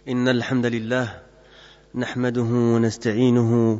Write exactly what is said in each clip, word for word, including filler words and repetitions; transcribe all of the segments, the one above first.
إن الحمد لله نحمده ونستعينه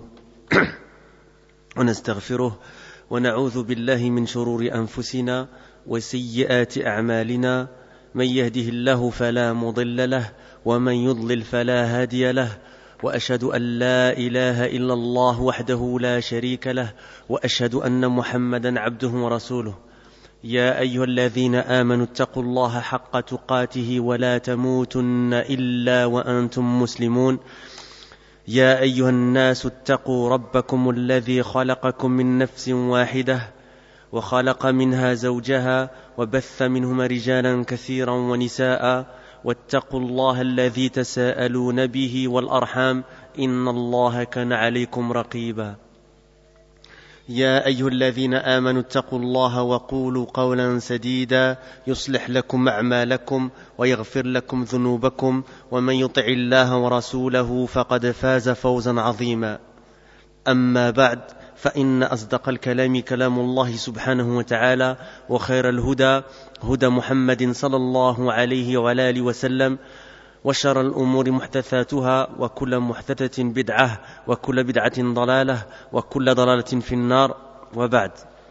ونستغفره ونعوذ بالله من شرور أنفسنا وسيئات أعمالنا من يهده الله فلا مضل له ومن يضلل فلا هادي له وأشهد أن لا إله إلا الله وحده لا شريك له وأشهد أن محمدا عبده ورسوله يا أيها الذين آمنوا اتقوا الله حق تقاته ولا تموتن إلا وأنتم مسلمون يا أيها الناس اتقوا ربكم الذي خلقكم من نفس واحدة وخلق منها زوجها وبث منهما رجالا كثيرا ونساء واتقوا الله الذي تساءلون به والأرحام إن الله كان عليكم رقيبا يا أيها الذين آمنوا اتقوا الله وقولوا قولا سديدا يصلح لكم أعمالكم ويغفر لكم ذنوبكم ومن يطع الله ورسوله فقد فاز فوزا عظيما أما بعد فإن أصدق الكلام كلام الله سبحانه وتعالى وخير الهدى هدى محمد صلى الله عليه وعلى آله وسلم وشر الأمور محدثاتها وكل محدثة بدعة وكل بدعة ضلالة وكل ضلالة في النار وبعد.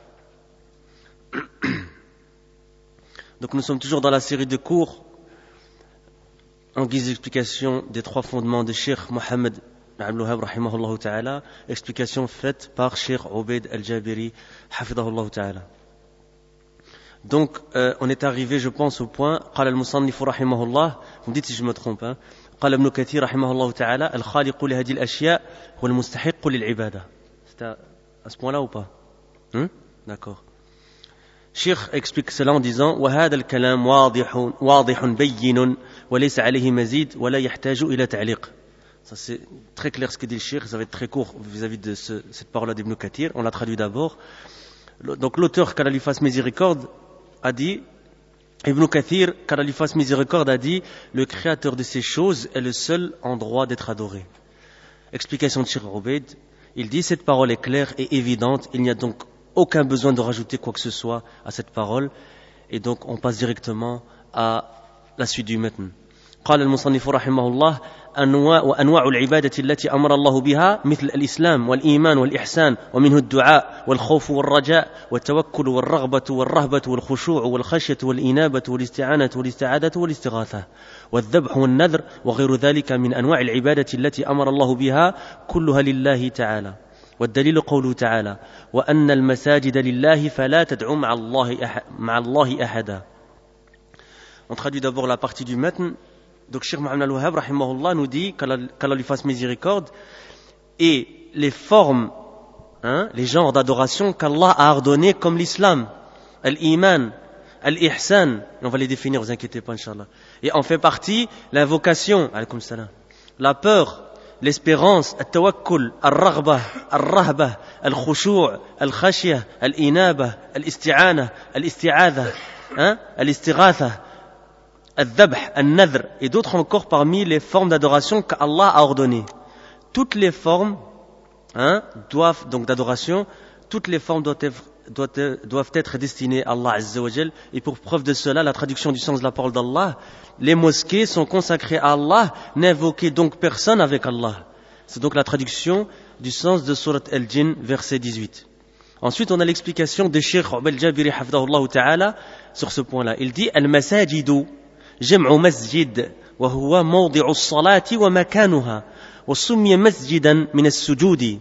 Donc nous sommes toujours dans la série de cours en guise d'explication des trois fondements de Cheikh Mohammed Abdul Wahhab rahimahullah ta'ala, explication faite par Cheikh Obaid al-Jabiri hafidahullah ta'ala. Donc, euh, on est arrivé, je pense, au point, قال المصنف رحمه الله, vous me dites si je me trompe, hein, قال ابن كثير رحمه الله تعالى, الخالق لهذه الأشياء هو المستحق للعبادة. C'est à, à ce point-là ou pas? Hum? D'accord. Cheikh explique cela en disant, وهذا الكلام واضح, واضح بين وليس عليه مزيد ولا يحتاج إلى تعليق. Ça c'est très clair ce que dit le Cheikh, ça va être très court vis-à-vis de ce, cette parole d'Ibn Kathir. On l'a traduit d'abord. Donc l'auteur, qu'Allah lui fasse miséricorde, a dit, Ibn Kathir, qu'Allah lui fasse miséricorde, a dit, le créateur de ces choses est le seul en droit d'être adoré. Explication de Cheikh Obaid, il dit, cette parole est claire et évidente, il n'y a donc aucun besoin de rajouter quoi que ce soit à cette parole, et donc on passe directement à la suite du matn. قال المصنف رحمه الله أنواع وأنواع العبادة التي أمر الله بها مثل الإسلام والإيمان والإحسان ومنه الدعاء والخوف والرجاء والتوكل والرغبة والرهبة والخشوع والخشية والإنابة والاستعانة والاستعادة والاستغاثة والذبح والنذر وغير ذلك من أنواع العبادة التي أمر الله بها كلها لله تعالى والدليل قوله تعالى وأن المساجد لله فلا تدعوا مع الله أحد مع الله أحدا. On traduit d'abord la partie du matn. Donc Cheikh Mohammed al-Wahhab rahimahullah nous dit qu'Allah lui fasse miséricorde et les formes, hein, les genres d'adoration qu'Allah a ordonné comme l'islam, al-iman, al-ihsan, on va les définir, vous inquiétez pas inchallah. Et en fait partie l'invocation, alaykoum salam, la peur, l'espérance, al-tawakkul, al-raghbah, al-rahbah, al-khushu', al-khashiyah, al-inabah, al-isti'anah, al-isti'adha, hein, al-istighatha, al-dhabh, al-nadhr et d'autres encore parmi les formes d'adoration qu'Allah a ordonnées. Toutes les formes, hein, doivent, donc d'adoration, toutes les formes doivent être, doivent, doivent être destinées à Allah Azza wa Jal. Et pour preuve de cela, la traduction du sens de la parole d'Allah, les mosquées sont consacrées à Allah, n'invoquez donc personne avec Allah. C'est donc la traduction du sens de Surat Al-Jinn, verset dix-huit. Ensuite, on a l'explication de Cheikh Obaid al-Jabiri hafidahullah ta'ala sur ce point-là. Il dit, al-masajidu جمع مسجد وهو موضع الصلاة ومكانها وسمي مسجدا من السجود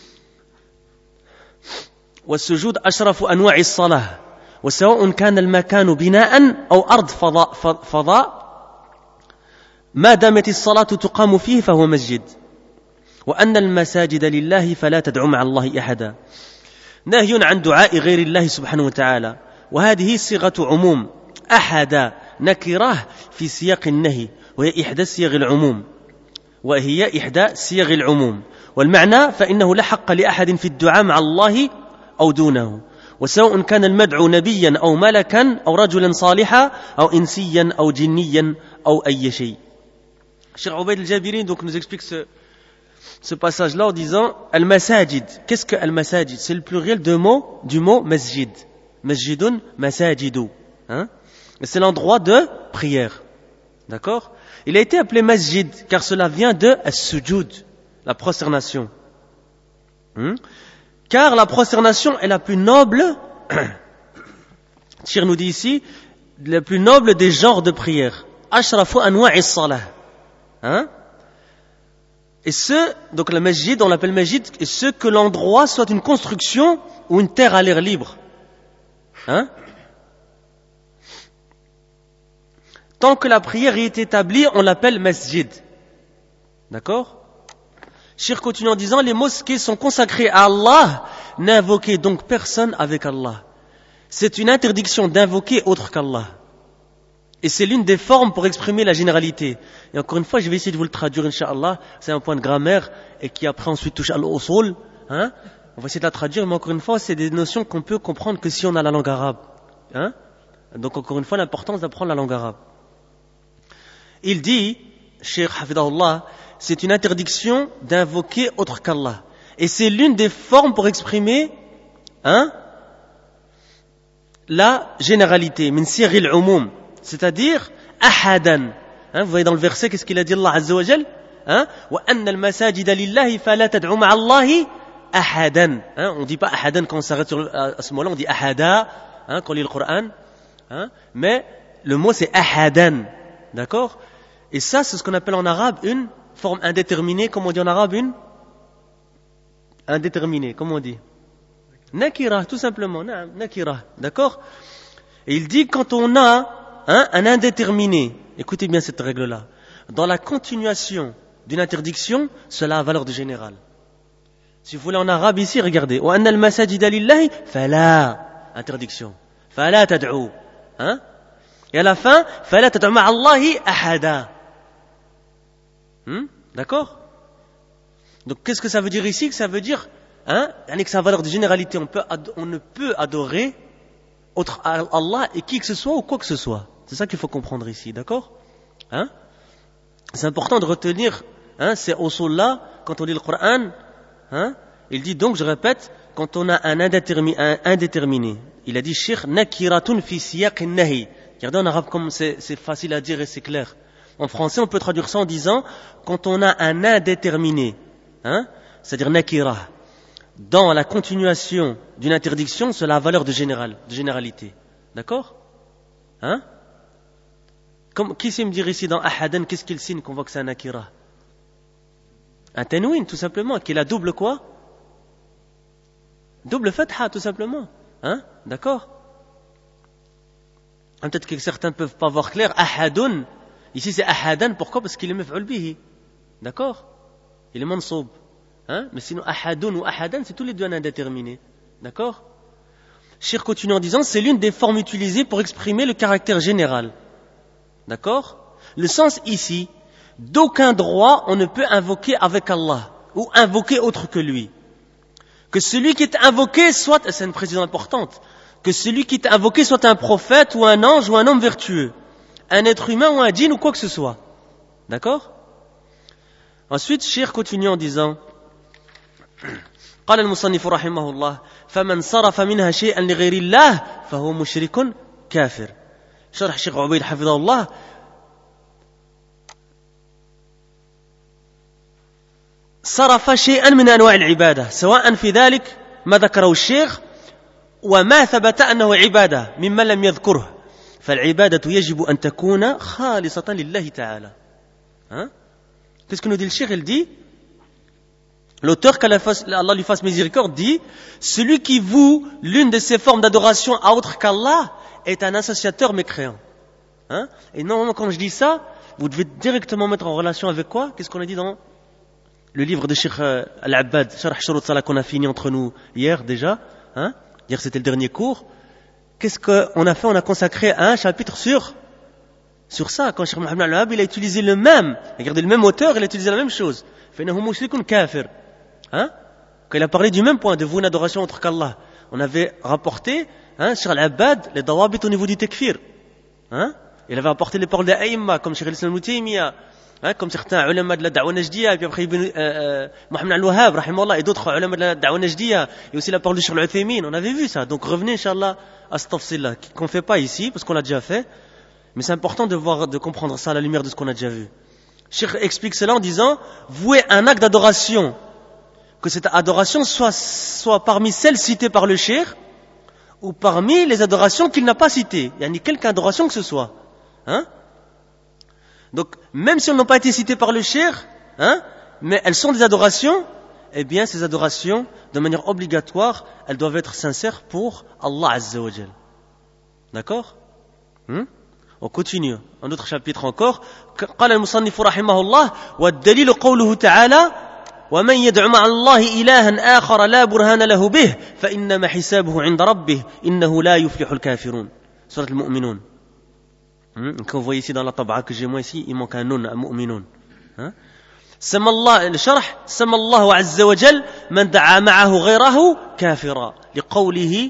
والسجود أشرف أنواع الصلاة وسواء كان المكان بناء أو أرض فضاء, فضاء ما دامت الصلاة تقام فيه فهو مسجد وأن المساجد لله فلا تدعوا مع الله أحدا نهي عن دعاء غير الله سبحانه وتعالى وهذه صيغة عموم أحدا نكرة في سياق النهي وهي إحدى صيغ العموم وهي إحدى صيغ العموم والمعنى فإنه لا حق لأحد في الدعاء مع الله أو دونه وسواء كان المدعو نبيا أو ملكا أو رجلا صالحا أو إنسيا أو جنيا أو أي شيء. Cheikh Obaid al-Jabiri donc nous explique ce, ce passage-là en disant Al-Masajid. Qu'est-ce que Al-Masajid? C'est le pluriel de mot, du mot Masjid. Masjidun, Masajidu. Hein? C'est l'endroit de prière. D'accord? Il a été appelé masjid car cela vient de as-sujud, la prosternation. Hmm? Car la prosternation est la plus noble, Tchir nous dit ici, la plus noble des genres de prière. Ashrafu anwa'i salah. Hein? Et ce, donc le masjid, on l'appelle masjid, et ce que l'endroit soit une construction ou une terre à l'air libre. Hein? Tant que la prière est établie, on l'appelle masjid. D'accord? Cheikh continue en disant, les mosquées sont consacrées à Allah, n'invoquez donc personne avec Allah. C'est une interdiction d'invoquer autre qu'Allah. Et c'est l'une des formes pour exprimer la généralité. Et encore une fois, je vais essayer de vous le traduire, Inch'Allah. C'est un point de grammaire et qui après ensuite touche à l'usul. Hein? On va essayer de la traduire, mais encore une fois, c'est des notions qu'on peut comprendre que si on a la langue arabe. Hein? Donc encore une fois, l'importance d'apprendre la langue arabe. Il dit, Cheikh Hafidahullah, c'est une interdiction d'invoquer autre qu'Allah. Et c'est l'une des formes pour exprimer hein, la généralité, min siril umum, c'est-à-dire ahadan. Hein, vous voyez dans le verset, qu'est-ce qu'il a dit Allah Azza wa Jal hein, wa anna al-masajida lillahi fala tad'u ma'a Allahi ahadan. Hein, on ne dit pas ahadan quand on s'arrête sur le, à ce mot-là, on dit ahada hein, quand on lit le Coran. Hein, mais le mot c'est ahadan. D'accord? Et ça, c'est ce qu'on appelle en arabe une forme indéterminée. Comment on dit en arabe une indéterminée, comment on dit nakira, tout simplement. Nakira, d'accord? Et il dit quand on a hein, un indéterminé, écoutez bien cette règle-là, dans la continuation d'une interdiction, cela a valeur de général. Si vous voulez en arabe ici, regardez. Wa anna al-masajida lillahi fala, interdiction. Fala tad'u. Hein? Et à la fin, fala tad'u ma'a Allahi ahada. Hmm? D'accord? Donc qu'est-ce que ça veut dire ici? Que ça veut dire hein, que ça a valeur de généralité. On, peut, on ne peut adorer autre Allah et qui que ce soit ou quoi que ce soit. C'est ça qu'il faut comprendre ici, d'accord? Hein? C'est important de retenir hein, ces usul-là quand on lit le Coran. Hein? Il dit donc, je répète, quand on a un indéterminé, un indéterminé il a dit Sheikh nakiratun fi siyaq an-nahi. Regardez en arabe comme c'est, c'est facile à dire et c'est clair. En français, on peut traduire ça en disant quand on a un indéterminé, hein, c'est-à-dire nakira, dans la continuation d'une interdiction, cela a valeur de général, de généralité. D'accord? Hein? Comme, qui sait me dire ici dans ahadan, qu'est-ce qu'il signe qu'on voit que c'est un nakira? Un tanwin, tout simplement, qui est la double quoi? Double fatha, tout simplement. Hein? D'accord? Peut-être que certains ne peuvent pas voir clair. Ahadun, ici c'est ahadan, pourquoi? Parce qu'il est maf'ul bihi. D'accord? Il est mansoub. Hein? Mais sinon ahadun ou ahadan, c'est tous les deux un indéterminé. D'accord? Cheikh continue en disant, c'est l'une des formes utilisées pour exprimer le caractère général. D'accord? Le sens ici, d'aucun droit on ne peut invoquer avec Allah, ou invoquer autre que lui. Que celui qui est invoqué soit, c'est une précision importante, que celui qui est invoqué soit un prophète ou un ange ou un homme vertueux, un être humain ou un djinn ou quoi que ce soit. D'accord? Ensuite, Cheikh continue en disant قال المصنف رحمه الله فمن صرف منها شيئا لغير الله فهو مشرك كافر. شرح الشيخ عبيد حفظه الله صرف شيئا من أنواع العبادة سواء في ذلك ما ذكره الشيخ وما ثبت أنه عبادة مما لم يذكره فالعبادة يجب أن تكون خالصة لله تعالى. Hein? Qu'est-ce que nous dit le Cheikh? Il dit, l'auteur qu'Allah lui fasse miséricorde dit, celui qui voue l'une de ces formes d'adoration à autre qu'Allah est un associateur mécréant. Hein? Et normalement quand je dis ça, vous devez directement mettre en relation avec quoi? Qu'est-ce qu'on a dit dans le livre de Cheikh Al-Abbad, Sharh Shurut Salah, qu'on a fini entre nous hier déjà. Hein? Hier c'était le dernier cours. Qu'est-ce qu'on a fait? On a consacré un chapitre sur sur ça. Quand Cheikh Mohammed Al-Wahhab, il a utilisé le même, regardez le même auteur, il a utilisé la même chose. Fainahu mushrikun kafir. Hein? Quand il a parlé du même point, de vous une adoration autre qu'Allah, on avait rapporté hein, Cheikh Al-Abbad les dawabit au niveau du takfir. Hein? Il avait apporté les paroles des Aïmma, comme Cheikh Al-Islam Ibn Taymiyyah, hein, comme certains ulama de la da'wa najdiya, et puis après Ibn euh, euh, Mohammed Al-Wahhab, rahimahullah, et d'autres ulama de la da'wa najdiya, et aussi la parole de Cheikh Al-Uthaymin. On avait vu ça. Donc revenez, Inch'Allah, à ce tafsil-là, qu'on ne fait pas ici, parce qu'on l'a déjà fait. Mais c'est important de voir, de comprendre ça à la lumière de ce qu'on a déjà vu. Cheikh explique cela en disant, vouer un acte d'adoration, que cette adoration soit, soit parmi celles citées par le cheikh, ou parmi les adorations qu'il n'a pas citées. Il n'y a ni quelque adoration que ce soit. Hein? Donc, même si elles n'ont pas été citées par le cheikh, hein, mais elles sont des adorations, eh bien, ces adorations, de manière obligatoire, elles doivent être sincères pour Allah Azza wa Jal. D'accord? Hmm? On continue. Un autre chapitre encore. قال المصنف رحمه الله والدليل قوله تعالى ومن يدع مع الله إلها آخر لا برهان له به فإنما حسابه عند ربه إنه لا يفلح الكافرون. سورة المؤمنون. Quand vous voyez ici dans la tab'a que j'ai moi ici, il manque un nun, un mu'minun. سمى الله الشرح سمى الله عز وجل من دعا معه غيره كافرا لقوله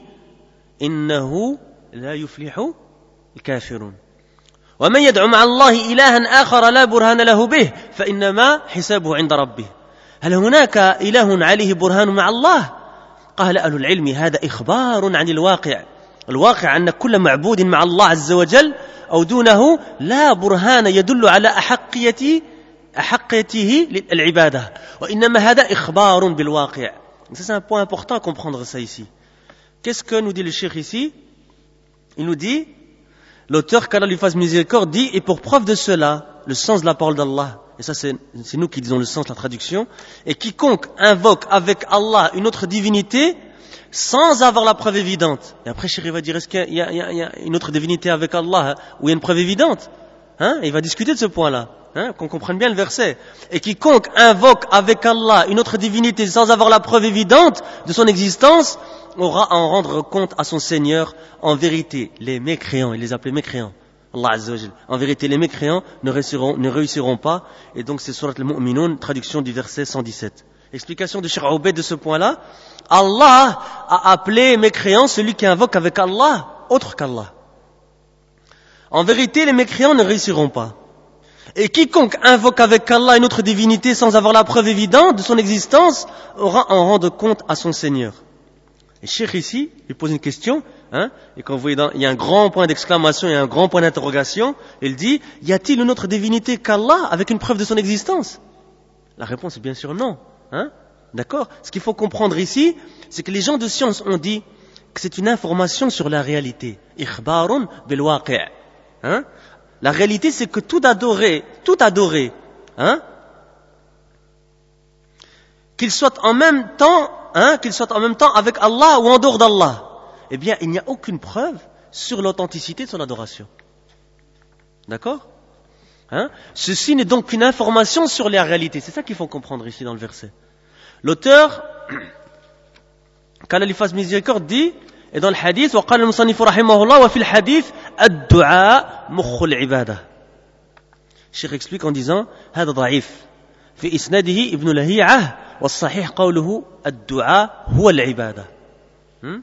إنه لا يفلح الكافرون. ومن يدعو مع الله إلها آخر لا برهان له به فإنما حسابه عند ربه. هل هناك إله عليه برهان مع الله؟ قال أهل العلم هذا إخبار عن الواقع. الواقع أن كل معبود مع الله عز وجل أو دونه لا برهان يدل على أحقية أحقيته للعبادة وإنما هذا إخبار بالواقع. C'est un point important à comprendre ça ici. Qu'est-ce que nous dit le cheikh ici? Il nous dit, l'auteur qu'Allah lui fasse miséricorde dit, et pour preuve de cela, le sens de la parole d'Allah, et ça c'est, c'est nous qui disons le sens, la traduction, et quiconque invoque avec Allah une autre divinité, sans avoir la preuve évidente. Et après, Cheikh va dire, est-ce qu'il y a, il y a, il y a une autre divinité avec Allah, où il y a une preuve évidente? Hein? Et il va discuter de ce point-là, hein? Qu'on comprenne bien le verset. Et quiconque invoque avec Allah une autre divinité sans avoir la preuve évidente de son existence, aura à en rendre compte à son Seigneur. En vérité, les mécréants, il les appelait mécréants, Allah Azza wa Jal. En vérité, les mécréants ne réussiront, ne réussiront pas. Et donc, c'est Surat al-Mu'minun, traduction du verset cent dix-sept. Explication de Cheikh Obeid de ce point-là. Allah a appelé mécréant celui qui invoque avec Allah autre qu'Allah. En vérité, les mécréants ne réussiront pas. Et quiconque invoque avec Allah une autre divinité sans avoir la preuve évidente de son existence aura à en rendre compte à son Seigneur. Et Cheikh ici, il pose une question, hein, et quand vous voyez, dans, il y a un grand point d'exclamation et un grand point d'interrogation, il dit, y a-t-il une autre divinité qu'Allah avec une preuve de son existence? La réponse est bien sûr non. Hein? D'accord? Ce qu'il faut comprendre ici, c'est que les gens de science ont dit que c'est une information sur la réalité. Ikhbarun bil waqi'. Hein? La réalité, c'est que tout adoré, tout adoré, hein, qu'il soit en même temps, hein, qu'il soit en même temps avec Allah ou en dehors d'Allah, eh bien, il n'y a aucune preuve sur l'authenticité de son adoration. D'accord? Hein? Ceci n'est donc qu'une information sur la réalité. C'est ça qu'il faut comprendre ici dans le verset. L'auteur, qu'Allah lui fasse miséricorde, dit, et dans le hadith, وقال المصنف رحمه الله وفي الحديث الدعاء مخ العبادة. الشيخ explique en disant هذا ضعيف في إسناده ابن لهيعة والصحيح قوله الدعاء هو العبادة. Hmm?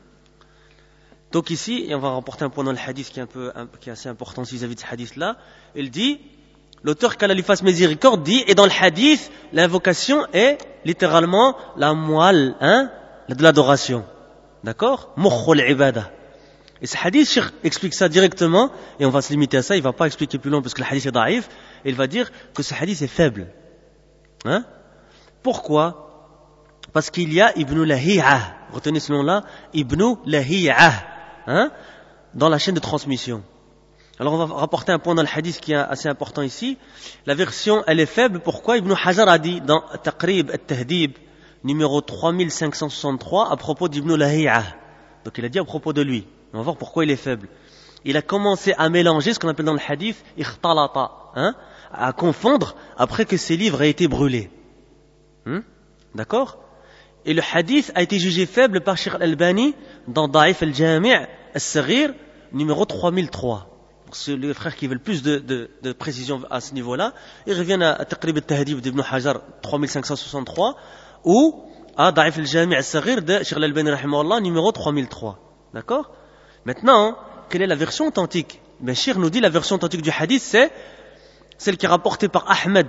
Donc ici, et on va rapporter un point dans le hadith qui est un peu, un, qui est assez important vis-à-vis de ce hadith-là. Il dit, l'auteur qu'Allah lui fasse miséricorde dit, et dans le hadith, l'invocation est littéralement la moelle, hein, de l'adoration. D'accord? Mukhul ibada. Et ce hadith, Cheikh explique ça directement, et on va se limiter à ça, il ne va pas expliquer plus long parce que le hadith est daïf, et il va dire que ce hadith est faible. Hein? Pourquoi? Parce qu'il y a Ibn Lahi'a, retenez ce nom-là, Ibn Lahi'a, hein, dans la chaîne de transmission. Alors on va rapporter un point dans le hadith qui est assez important ici. La version, elle est faible, pourquoi? Ibn Hajar a dit dans Taqrib al-Tahdib, numéro trois mille cinq cent soixante-trois, à propos d'Ibn Lahi'a. Donc il a dit à propos de lui. On va voir pourquoi il est faible. Il a commencé à mélanger ce qu'on appelle dans le hadith ikhtalata, hein, à confondre après que ses livres aient été brûlés. Hum? D'accord? Et le hadith a été jugé faible par Cheikh Al-Albani dans Da'if al-Jami' al-Saghir, numéro trois mille trois. C'est les frères qui veulent plus de, de, de précision à ce niveau-là. Ils reviennent à Taqrib al-Tahdib d'Ibn Hajar trois mille cinq cent soixante-trois ou à Da'if al-Jami' al-Saghir de Cheikh Al-Albani rahimahullah numéro trois mille trois. D'accord? Maintenant, quelle est la version authentique? Ben, Cheikh nous dit la version authentique du hadith, c'est celle qui est rapportée par Ahmed,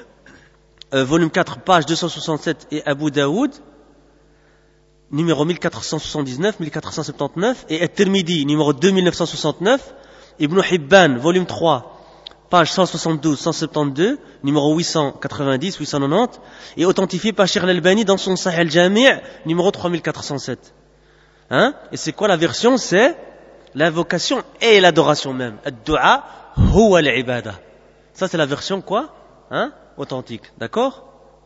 euh, volume quatre, page deux cent soixante-sept, et Abu Daoud, numéro mille quatre cent soixante-dix-neuf, mille quatre cent soixante-dix-neuf, et At-Tirmidhi, numéro deux mille neuf cent soixante-neuf, Ibn Hibban, volume trois, page cent soixante-douze cent soixante-douze, numéro huit cent quatre-vingt-dix huit cent quatre-vingt-dix, et authentifié par Cheikh Al-Albani dans son Sahih al-Jami', numéro trois mille quatre cent sept. Hein? Et c'est quoi la version? C'est l'invocation et l'adoration même. Ad-du'a huwa al-ibada. Ça c'est la version quoi? Hein? Authentique. D'accord?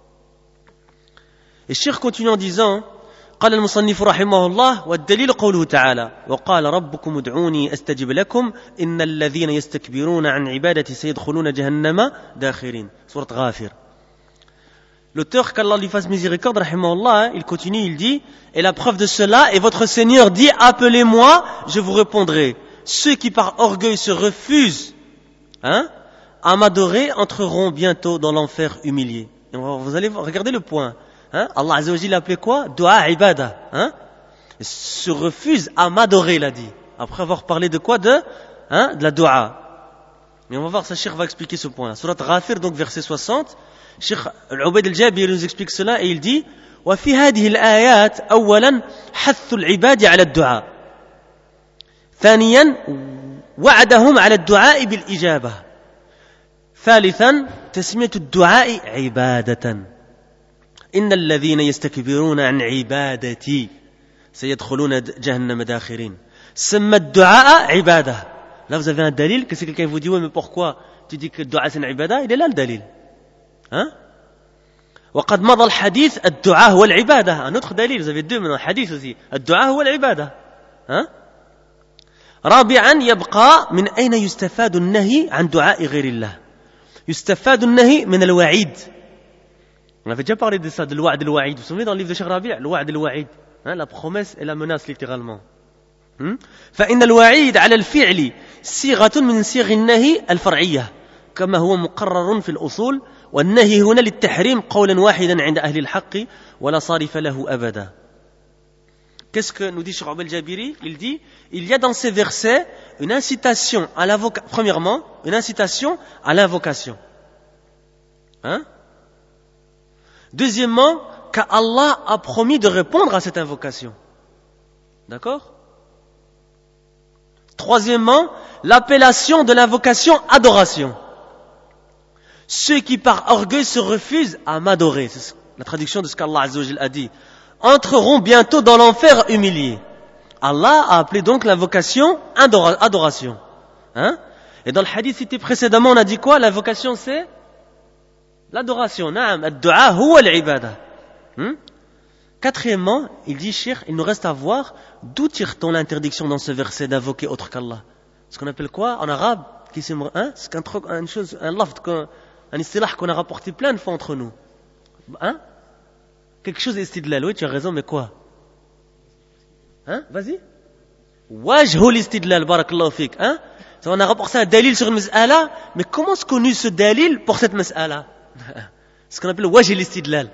Et Cheikh continue en disant قال المصنف رحمه الله والدليل قوله تعالى وقال ربكم ادعوني استجب لكم إن الذين يستكبرون عن عبادتي سيدخلون جهنم داخرين. Sourate Ghafir. L'auteur, qu'Allah lui fasse miséricorde, rahimahullah, il continue, il dit, et la preuve de cela, et votre Seigneur dit, appelez-moi, je vous répondrai. Ceux qui par orgueil se refusent, hein, à m'adorer entreront bientôt dans l'enfer humilié. Et vous allez regarder le point. Hein? Allah Azza wa Jalla l'a appelé quoi? Dua ibada. Hein? Se refuse à m'adorer, il a dit. Après avoir parlé de quoi? De, hein, de la dua. Mais on va voir, ça, Cheikh va expliquer ce point-là. Surat Ghafir, donc verset soixante. Cheikh Al-Ubayd al-Jabir nous explique cela et il dit وفي هذه الآيات أولا حث العباد على الدعاء ثانيا وعدهم على الدعاء بالإجابة ثالثا تسمية الدعاء عبادة إن الذين يستكبرون عن عبادتي سيدخلون جهنم داخرين سمى الدعاء عبادة. Là vous avez un dalil que si quelqu'un vous dit oui mais pourquoi tu dis que le dua c'est une ibada, il est là le dalil. Hein? وقد مضى الحديث الدعاء هو العبادة. Un autre dalil, vous avez deux maintenant, hadith aussi. الدعاء هو العبادة. Hein? رابعا يبقى من أين يستفاد النهي عن دعاء غير الله. يستفاد النهي من الوعيد. On avait déjà parlé de ça, de l'oua'd al-wa'id. Vous vous souvenez dans le livre de Cheikh Rabi', l'oua'd al-wa'id, hein, la promesse et la menace littéralement. Hmm? فإن الوعيد على الفعل صيغة من صيغ النهي الفرعية كما هو مقرر في الأصول والنهي هنا للتحريم قولا واحدا عند أهل الحق ولا صارف له أبدا. Qu'est-ce que nous dit Cheikh Abel Jabiri? Il dit, il y a dans ces versets une incitation à l'invocation, premièrement, une incitation à l'invocation. Hein? Deuxièmement, qu'Allah a promis de répondre à cette invocation. D'accord? Troisièmement, l'appellation de l'invocation adoration. Ceux qui par orgueil se refusent à m'adorer, c'est la traduction de ce qu'Allah Azza wa Jalla a dit, entreront bientôt dans l'enfer humilié. Allah a appelé donc l'invocation adoration. Hein? Et dans le hadith cité précédemment, on a dit quoi? L'invocation c'est l'adoration. Naam, ad-du'a huwa al-ibada. Quatrièmement, il dit, Cheikh, il nous reste à voir d'où tire-t-on l'interdiction dans ce verset d'invoquer autre qu'Allah. Ce qu'on appelle quoi en arabe? Hein? C'est un truc, une chose, un laft, un istilah qu'on a rapporté plein de fois entre nous. Hein? Quelque chose d'istidlal. Oui, tu as raison, mais quoi? Hein? Vas-y. Wajhul istidlal, barakallahu fik. Hein? On a rapporté un dalil sur une mas'ala, mais comment se connu ce dalil pour cette mas'ala? Ce qu'on appelle wajhul istidlal.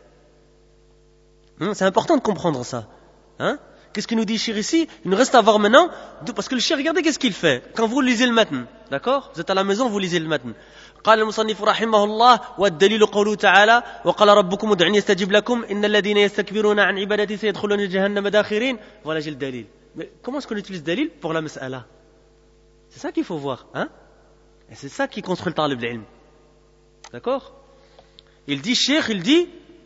Hum, c'est important de comprendre ça. Hein? Qu'est-ce qu'il nous dit Cheikh ici? Il nous reste à voir maintenant, parce que le Cheikh, regardez qu'est-ce qu'il fait. Quand vous lisez le matn, d'accord? Vous êtes à la maison, vous lisez le matn. قال المصنف رحمه الله والدليل قوله تعالى وقال ربكم ادعوني استجب لكم إن الذين يستكبرون عن عبادتي سيدخلون جهنم داخرين. Voilà, j'ai le dalil. Mais comment est-ce qu'on utilise le dalil pour la mas'ala? C'est ça qu'il faut voir. Hein? Et c'est ça qui construit le talib l'ilm. D'accord? Il dit, Cheikh, il dit,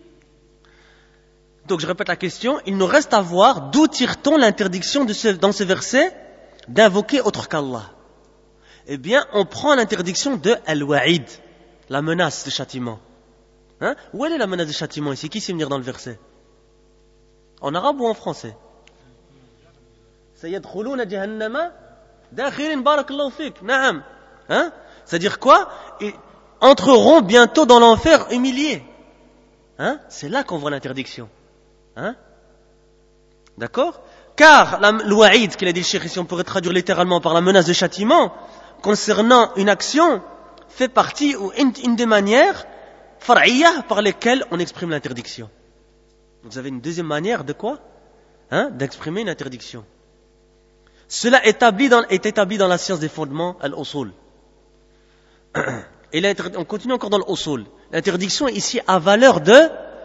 donc je répète la question, il nous reste à voir d'où tire-t-on l'interdiction de ce, dans ce verset d'invoquer autre qu'Allah. Eh bien, on prend l'interdiction de al-wa'id, la menace de châtiment. Hein? Où est la menace de châtiment ici? Qui sait venir dans le verset? En arabe ou en français? Sayadkhuluna jahannama dakhirin barakallahu fik. Naam. Hein? C'est-à-dire quoi? Ils entreront bientôt dans l'enfer humiliés. Hein? C'est là qu'on voit l'interdiction. Hein? D'accord? Car l'oua'id, qu'il a dit le Cheikh ici, on pourrait traduire littéralement par la menace de châtiment, concernant une action, fait partie ou une, une des manières far'iyah par lesquelles on exprime l'interdiction. Vous avez une deuxième manière de quoi? Hein? D'exprimer une interdiction. Cela est établi dans, est établi dans la science des fondements, al-usul. Et on continue encore dans l'usul. L'interdiction est ici à valeur de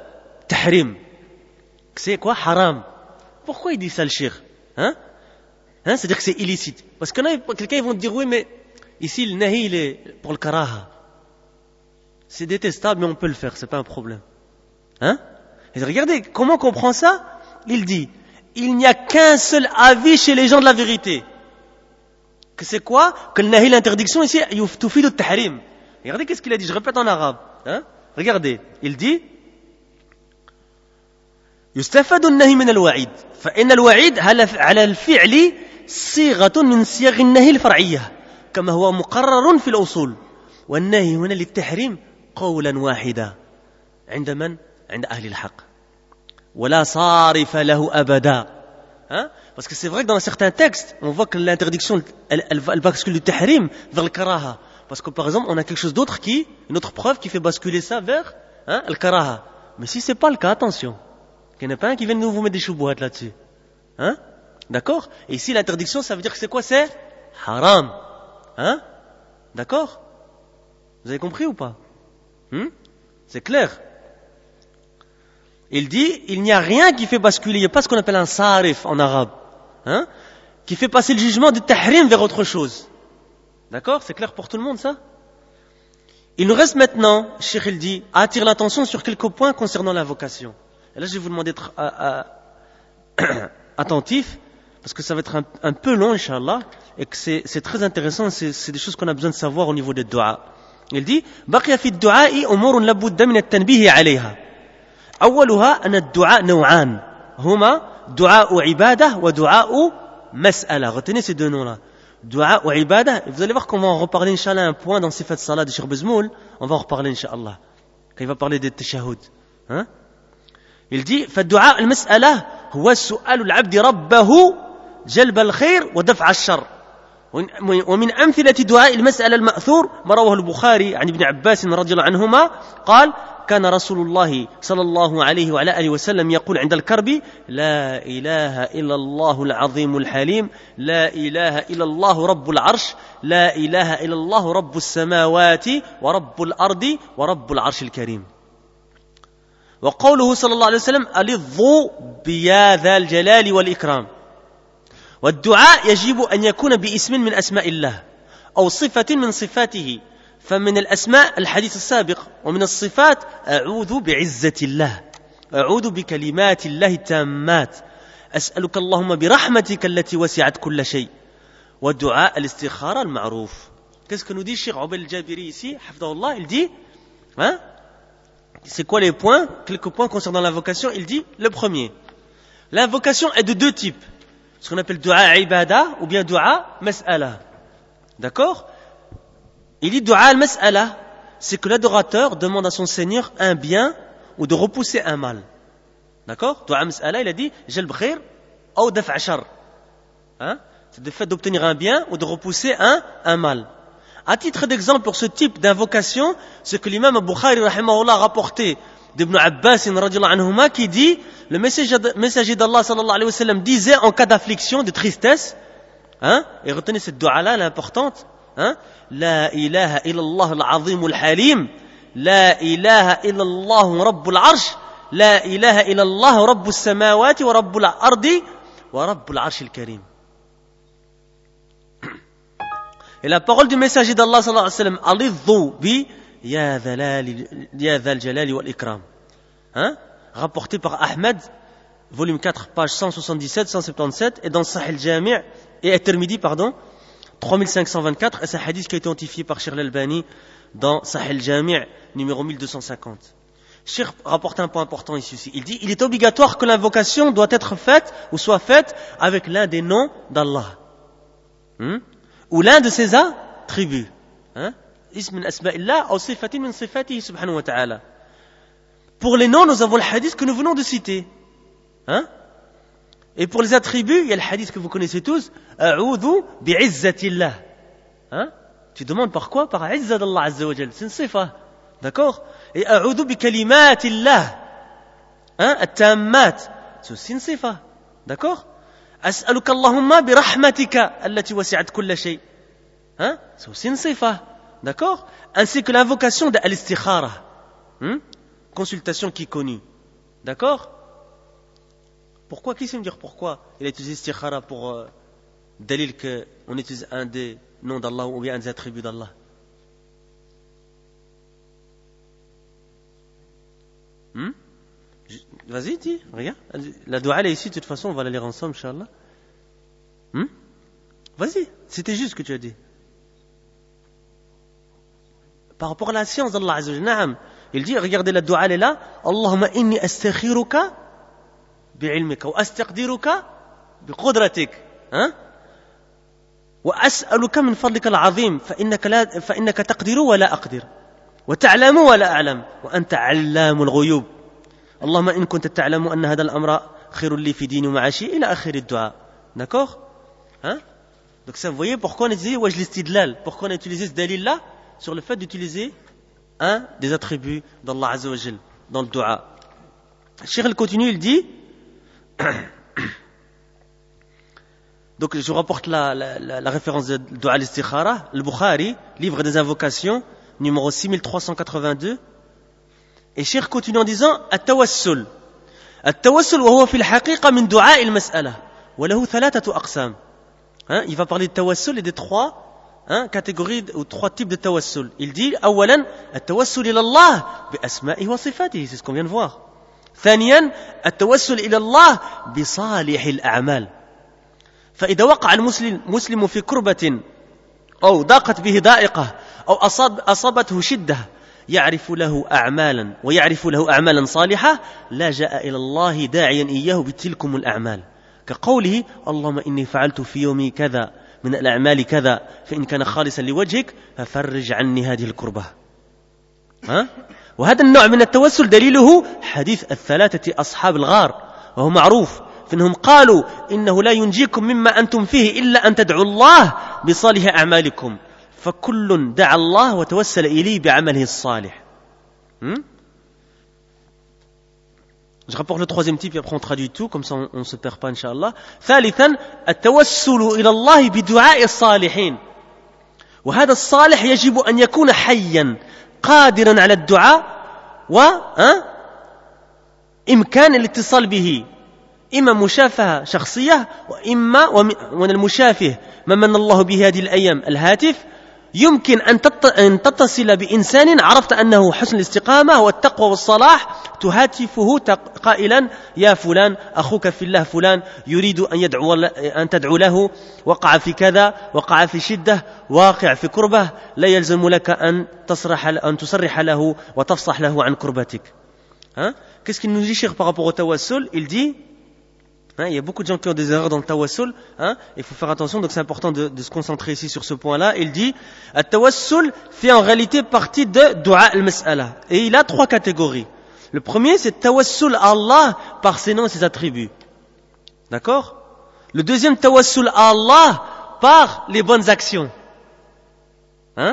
tahrim. C'est quoi? Haram. Pourquoi il dit ça le Cheikh? Hein? Hein, c'est-à-dire que c'est illicite. Parce que là, quelqu'un, ils vont te dire, oui, mais ici, le nahi, il est pour le karaha. C'est détestable, mais on peut le faire, c'est pas un problème. Hein? Et regardez, comment on comprend ça? Il dit, il n'y a qu'un seul avis chez les gens de la vérité. Que c'est quoi? Que le nahi, l'interdiction ici, yuftufid al-tahrim. Regardez qu'est-ce qu'il a dit, je répète en arabe. Hein? Regardez, il dit, يستفاد النهي من الوعيد فإن الوعيد على الفعل صيغة من صيغ النهي الفرعية كما هو مقرر في الأصول والنهي هنا للتحريم قولا واحدا عند من؟ عند أهل الحق ولا صارف له أبدا. Hein? Parce que c'est vrai que dans certains textes on voit que l'interdiction elle, elle, elle bascule du tahrim vers le karaha, parce que par exemple on a quelque chose d'autre qui, une autre preuve qui fait basculer ça vers hein, le karaha. Mais si c'est pas le cas, attention, il n'y en a pas un qui vient de nous vous mettre des choubouat là-dessus. Hein? D'accord? Et ici, l'interdiction, ça veut dire que c'est quoi? C'est haram. Hein? D'accord? Vous avez compris ou pas? Hum? C'est clair. Il dit, il n'y a rien qui fait basculer, il n'y a pas ce qu'on appelle un sarif en arabe, hein? Qui fait passer le jugement du tahrim vers autre chose. D'accord? C'est clair pour tout le monde, ça? Il nous reste maintenant, Cheikh il dit, à attirer l'attention sur quelques points concernant l'invocation. Et là, je vais vous demander d'être à, à, attentif, parce que ça va être un, un peu long, Inch'Allah, et que c'est, c'est très intéressant, c'est, c'est des choses qu'on a besoin de savoir au niveau des du'a. Il dit, بقي في الدعاء أمور لابد من التنبيه عليها. أولها أن الدعاء نوعان هما دعاء عبادة ودعاء مسألة. Retenez ces deux noms-là. Dua ou ibadah. Vous allez voir qu'on va en reparler, Inch'Allah, un point dans Sifat Salah de Cheikh Bezmoul. On va en reparler, Inch'Allah, quand il va parler des tashahhud. Hein? Il dit, فالدعاء المسألة هو سؤال العبد ربه جلب الخير ودفع الشر. ومن أمثلة دعاء المسألة المأثور ما رواه البخاري عن ابن عباس رضي الله عنهما قال كان رسول الله صلى الله عليه وعلى آله وسلم يقول عند الكرب لا إله إلا الله العظيم الحليم لا إله إلا الله رب العرش لا إله إلا الله رب السماوات ورب الأرض ورب العرش الكريم. وقوله صلى الله عليه وسلم ألظوا بيا ذا الجلال والإكرام. والدعاء يجب أن يكون باسم من أسماء الله أو صفة من صفاته. فمن الأسماء الحديث السابق ومن الصفات أعوذ بعزة الله أعوذ بكلمات الله التامات أسألك اللهم برحمتك التي وسعت كل شيء. والدعاء الاستخارة المعروف. Qu'est-ce que nous dit Cheikh Obaid al-Jabiri ici, hafidahullah? Il dit, hein, c'est quoi les points? Quelques points concernant l'invocation. Il dit, le premier, l'invocation est de deux types, ce qu'on appelle dua ibada ou bien dua mas'ala. D'accord? Il dit dua al-mas'ala, c'est que l'adorateur demande à son Seigneur un bien ou de repousser un mal. D'accord? Dua al-mas'ala, il a dit jalb khair ou daf' shar. Hein? C'est le fait d'obtenir un bien ou de repousser un, un mal. À titre d'exemple pour ce type d'invocation, ce que l'imam Bukhari rahimahullah a rapporté d'Ibn Abbas radiyallahu anhuma, qui dit, le messager d'Allah sallallahu alayhi wa sallam disait en cas d'affliction, de tristesse, hein, et retenez cette dua-là, elle est importante, hein, la ilaha illallah al-azim al-halim, la ilaha illallah rabbul arsh, la ilaha illallah rabbus samawati wa rabbul ardi wa rabbul arsh al-karim. Et la parole du messager d'Allah sallallahu alayhi wa sallam, alidhu bi ya dhal jalali wal ikram, hein, rapporté par Ahmed, volume quatre, page cent soixante-dix-sept, cent soixante-dix-sept, et dans Sahih al-Jami' et At-Tirmidhi, pardon, trois mille cinq cent vingt-quatre, et c'est un hadith qui a été identifié par Cheikh al-Albani dans Sahih al-Jami' numéro mille deux cent cinquante. Cheikh rapporte un point important ici aussi. Il dit, il est obligatoire que l'invocation doit être faite ou soit faite avec l'un des noms d'Allah, hein, ou l'un de ses attributs, hein, ism min asma'illah ou sifatin min sifatihi subhanahu wa ta'ala. Pour les noms, nous avons le hadith que nous venons de citer, hein, et pour les attributs, il y a le hadith que vous connaissez tous, a'udhu bi'izzatillah, hein, tu demandes par quoi? Par izzat d'Allah azza wa jal, c'est une sifa, d'accord? Et a'udhu bi kalimatillah, hein, at-tammat, c'est aussi une sifa, d'accord? أسألك اللهم برحمتك التي وسعت كل شيء, hein, c'est aussi une sifa, d'accord, ainsi que l'invocation de al-istikhara, hein, consultation qui est connue, d'accord. Pourquoi, qui sait me dire pourquoi il a utilisé istikhara pour, euh, dalil qu'on utilise un des noms d'Allah ou bien un des attributs d'Allah? Hmm? Vas-y, dis, regarde. La dua elle est ici, de toute façon, on va la lire ensemble, Inch'Allah. Hmm? Vas-y, c'était juste ce que tu as dit. Par rapport à la science d'Allah Azza wa Jalla, il dit, regardez la dua elle est là. Allahumma inni astakhiruka bi'ilmika wa astaqdiruka biqudratik. Hein? وأسألك من فضلك العظيم فإنك لا فإنك تقدر ولا أقدر وتعلم ولا أعلم وأنت علام الغيوب اللهم إن كنت تعلم أن هذا الأمر خير لي في ديني ومعاشي إلى آخر الدعاء. D'accord? Hein? Donc ça, vous voyez pourquoi on a utilisé wajh l'istidlal, pourquoi on a utilisé ce dalil là sur le fait d'utiliser un des attributs d'Allah Azza wa Jal dans le dua. Cheikh il continue, il dit donc je rapporte la, la, la, la référence de dua al-istikhara, le Bukhari, livre des invocations, numéro six mille trois cent quatre-vingt-deux. Et Cheikh continue en disant التوسل التوسل وهو في الحقيقة من دعاء المسألة وله ثلاثة أقسام. Hein, il va parler de tawassul et des trois hein, catégories ou trois types de tawassul. Il dit أولا التوسل إلى الله بأسمائه وصفاته, c'est ce qu'on vient de voir. ثانيا التوسل إلى الله بصالح الأعمال. فإذا وقع المسلم مسلم في كربة أو ضاقت به ضائقة أو أصاب أصابته شدة يعرف له أعمالا ويعرف له أعمالا صالحة لجأ إلى الله داعيا إياه بتلكم الأعمال كقوله اللهم إني فعلت في يومي كذا من الأعمال كذا فإن كان خالصا لوجهك ففرج عني هذه الكربة. ها؟ وهذا النوع من التوسل دليله حديث الثلاثة أصحاب الغار وهو معروف فإنهم قالوا إنه لا ينجيكم مما أنتم فيه إلا أن تدعوا الله بصالح أعمالكم فكل دعا الله وتوسل إليه بعمله الصالح. hmm? Je rapporte le troisième type et après on traduit tout comme ça on ne se perd pas Inch'Allah. ثالثا التوسل إلى الله بدعاء الصالحين وهذا الصالح يجب أن يكون حيا قادرا على الدعاء وإمكان الاتصال به إما مشافهة شخصية وإما ومن المشافه من من الله به هذه الأيام الهاتف يمكن أن تتصل بإنسان عرفت أنه حسن الاستقامة والتقوى والصلاح تهاتفه قائلا يا فلان أخوك في الله فلان يريد أن يدعو أن تدعو له وقع في كذا وقع في شدة واقع في كربة لا يلزم لك أن تصرح أن تصرح له وتفصح له عن كربتك. Hein? Qu'est-ce qu'il nous dit Cheikh par rapport au tawassul? Il dit Hein, il y a beaucoup de gens qui ont des erreurs dans le tawassul. Hein, il faut faire attention, donc c'est important de, de se concentrer ici sur ce point-là. Il dit le tawassul fait en réalité partie de dua al-mas'ala. Et il a trois catégories. Le premier, c'est tawassul à Allah par ses noms et ses attributs. D'accord? Le deuxième, tawassul à Allah par les bonnes actions. Hein?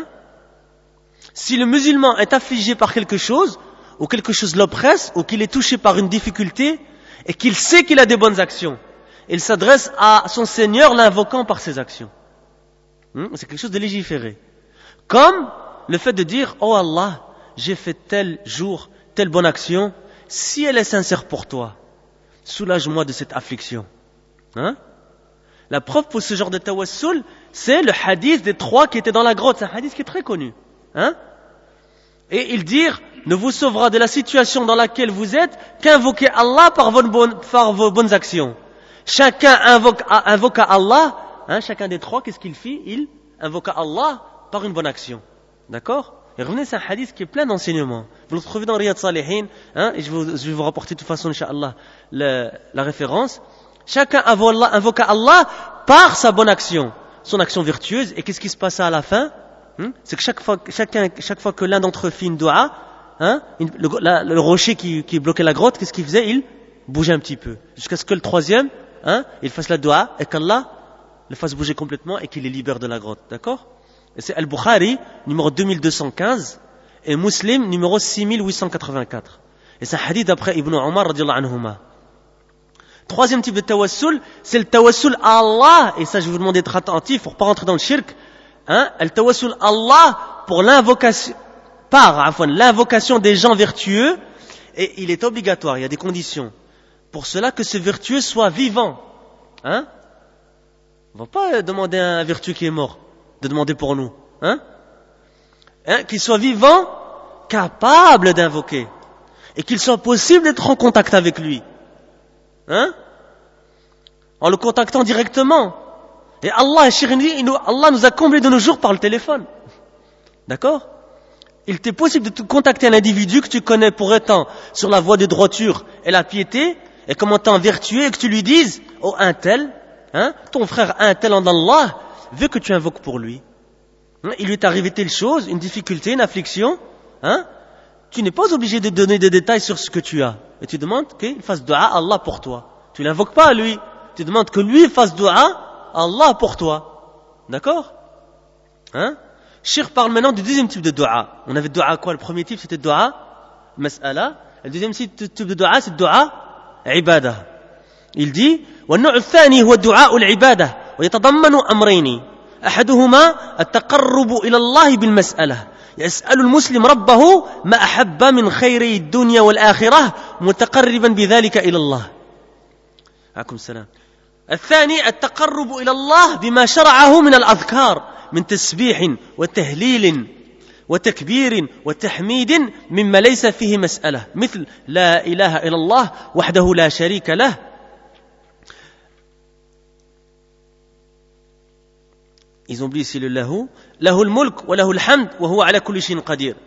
Si le musulman est affligé par quelque chose, ou quelque chose l'oppresse, ou qu'il est touché par une difficulté, et qu'il sait qu'il a des bonnes actions, il s'adresse à son Seigneur l'invoquant par ses actions. Hmm? C'est quelque chose de légiféré. Comme le fait de dire « Oh Allah, j'ai fait tel jour, telle bonne action, si elle est sincère pour toi, soulage-moi de cette affliction. Hein » La preuve pour ce genre de tawassul, c'est le hadith des trois qui étaient dans la grotte. C'est un hadith qui est très connu. Hein? Et ils dirent ne vous sauvera de la situation dans laquelle vous êtes qu'invoquer Allah par vos bonnes, par vos bonnes actions. Chacun invoque, invoque Allah, hein, chacun des trois, qu'est-ce qu'il fit? Il invoqua Allah par une bonne action. D'accord? Et revenez, c'est un hadith qui est plein d'enseignements. Vous le trouvez dans Riyad Salihin, hein, et je, vous, je vais vous rapporter de toute façon, Inch'Allah, la, la référence. Chacun invoqua Allah par sa bonne action, son action vertueuse. Et qu'est-ce qui se passa à la fin? Hmm? C'est que chaque fois, chacun, chaque fois que l'un d'entre eux fit une dua, hein, une, le, la, le rocher qui, qui bloquait la grotte, qu'est-ce qu'il faisait? Il bougeait un petit peu. Jusqu'à ce que le troisième, hein, il fasse la dua et qu'Allah le fasse bouger complètement et qu'il les libère de la grotte. D'accord? Et c'est Al-Bukhari, numéro deux mille deux cent quinze, et Muslim, numéro six mille huit cent quatre-vingt-quatre. Et c'est un hadith d'après Ibn Omar, radiallahu anhuma. Troisième type de tawassul, c'est le tawassul à Allah. Et ça, je vais vous demander d'être attentif pour pas rentrer dans le shirk. Hein? Le tawassul à Allah pour l'invocation, par enfin, l'invocation des gens vertueux. Et il est obligatoire, il y a des conditions. Pour cela que ce vertueux soit vivant. Hein? On va pas demander à un vertu qui est mort de demander pour nous. Hein, hein qu'il soit vivant, capable d'invoquer. Et qu'il soit possible d'être en contact avec lui. Hein, en le contactant directement. Et Allah, Allah nous a comblés de nos jours par le téléphone. D'accord? Il t'est possible de te contacter un individu que tu connais pour étant sur la voie de droiture et la piété, et comme étant vertueux, et que tu lui dises, oh un tel, hein, ton frère un tel en Allah, veut que tu invoques pour lui. Hein, il lui est arrivé telle chose, une difficulté, une affliction, hein, tu n'es pas obligé de donner des détails sur ce que tu as. Et tu demandes qu'il fasse dua à Allah pour toi. Tu ne l'invoques pas à lui. Tu demandes que lui fasse dua à Allah pour toi. D'accord? Hein? Cheikh parle maintenant du deuxième type de dua. On avait dua quoi? Le premier type c'était dua mas'ala. Le deuxième type de dua c'est dua ibadah. Il dit والنوع الثاني هو الدعاء العبادة ويتضمن أمرين أحدهما التقرب إلى الله بالمسألة يسأل المسلم ربه ما أحب من خيري الدنيا والآخرة متقربا بذلك إلى الله. عليكم السلام. الثاني التقرب إلى الله بما شرعه من الأذكار من تسبيح وتهليل وتكبير وتحميد مما ليس فيه مسألة مثل لا إله إلا الله وحده لا شريك له Ils ont oublié ici le lahu. له الملك وله الحمد وهو على كل شيء قدير.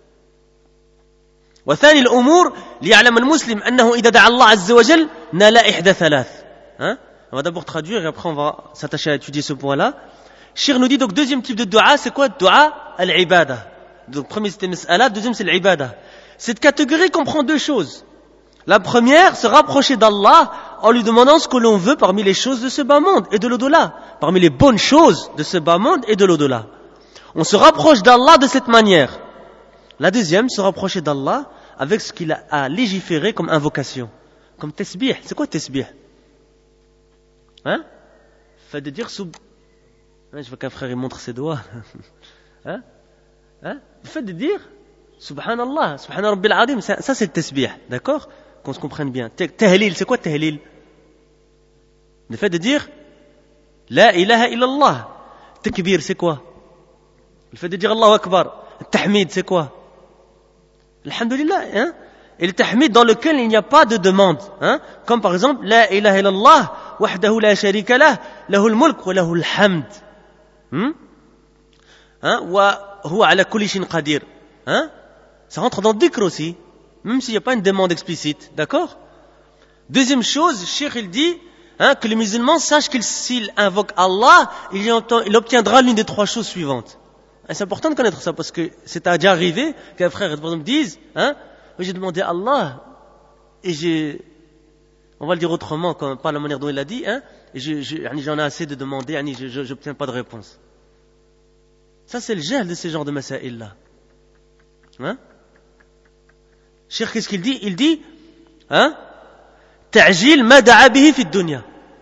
وثاني الأمور ليعلم المسلم أنه إذا دعا الله عز وجل نال إحدى ثلاث. Hein? On va d'abord traduire et après on va s'attacher à étudier ce point-là. Cheikh nous dit donc deuxième type de dua, c'est quoi? Dua al-ibada. Donc premier c'était mas'ala, deuxième c'est l'ibada. Cette catégorie comprend deux choses. La première, se rapprocher d'Allah en lui demandant ce que l'on veut parmi les choses de ce bas monde et de l'au-delà. Parmi les bonnes choses de ce bas monde et de l'au-delà. On se rapproche d'Allah de cette manière. La deuxième, se rapprocher d'Allah avec ce qu'il a légiféré comme invocation. Comme tasbih. C'est quoi tasbih? Hein? Fait de dire sub... Hein, je vois qu'un frère il montre ses doigts. Hein? Hein? Le fait de dire Subhanallah, Subhanallah Rabbil Adim, ça, ça c'est le tasbih, d'accord? Qu'on se comprenne bien. Tahlil, c'est quoi tahlil? Le fait de dire La ilaha illallah. Takbir, c'est quoi? Le fait de dire Allahu Akbar. Tahmid, c'est quoi? Alhamdulillah, hein? Et le tahmid dans lequel il n'y a pas de demande, hein? Comme par exemple La ilaha illallah, wahdahu la sharika lah, lahul mulk wa lahul hamd. Hmm? Hein? Wa huwa ala kulli shin qadir. Hein? Ça rentre dans le dhikr aussi, même s'il n'y a pas une demande explicite, d'accord? Deuxième chose, Cheikh il dit hein, que le musulman sache qu'il s'il invoque Allah, il, entend, il obtiendra l'une des trois choses suivantes. Et c'est important de connaître ça parce que c'est déjà arrivé qu'un frère par exemple dise hein, j'ai demandé à Allah et j'ai, on va le dire autrement, comme, pas la manière dont il l'a dit, hein, et je, je, j'en ai assez de demander, je n'obtiens pas de réponse. Ça c'est le gel de ces genres de masaïl là. Hein? Cheikh, qu'est-ce qu'il dit? Il dit, hein? تعجيل ما دعا به في الدنيا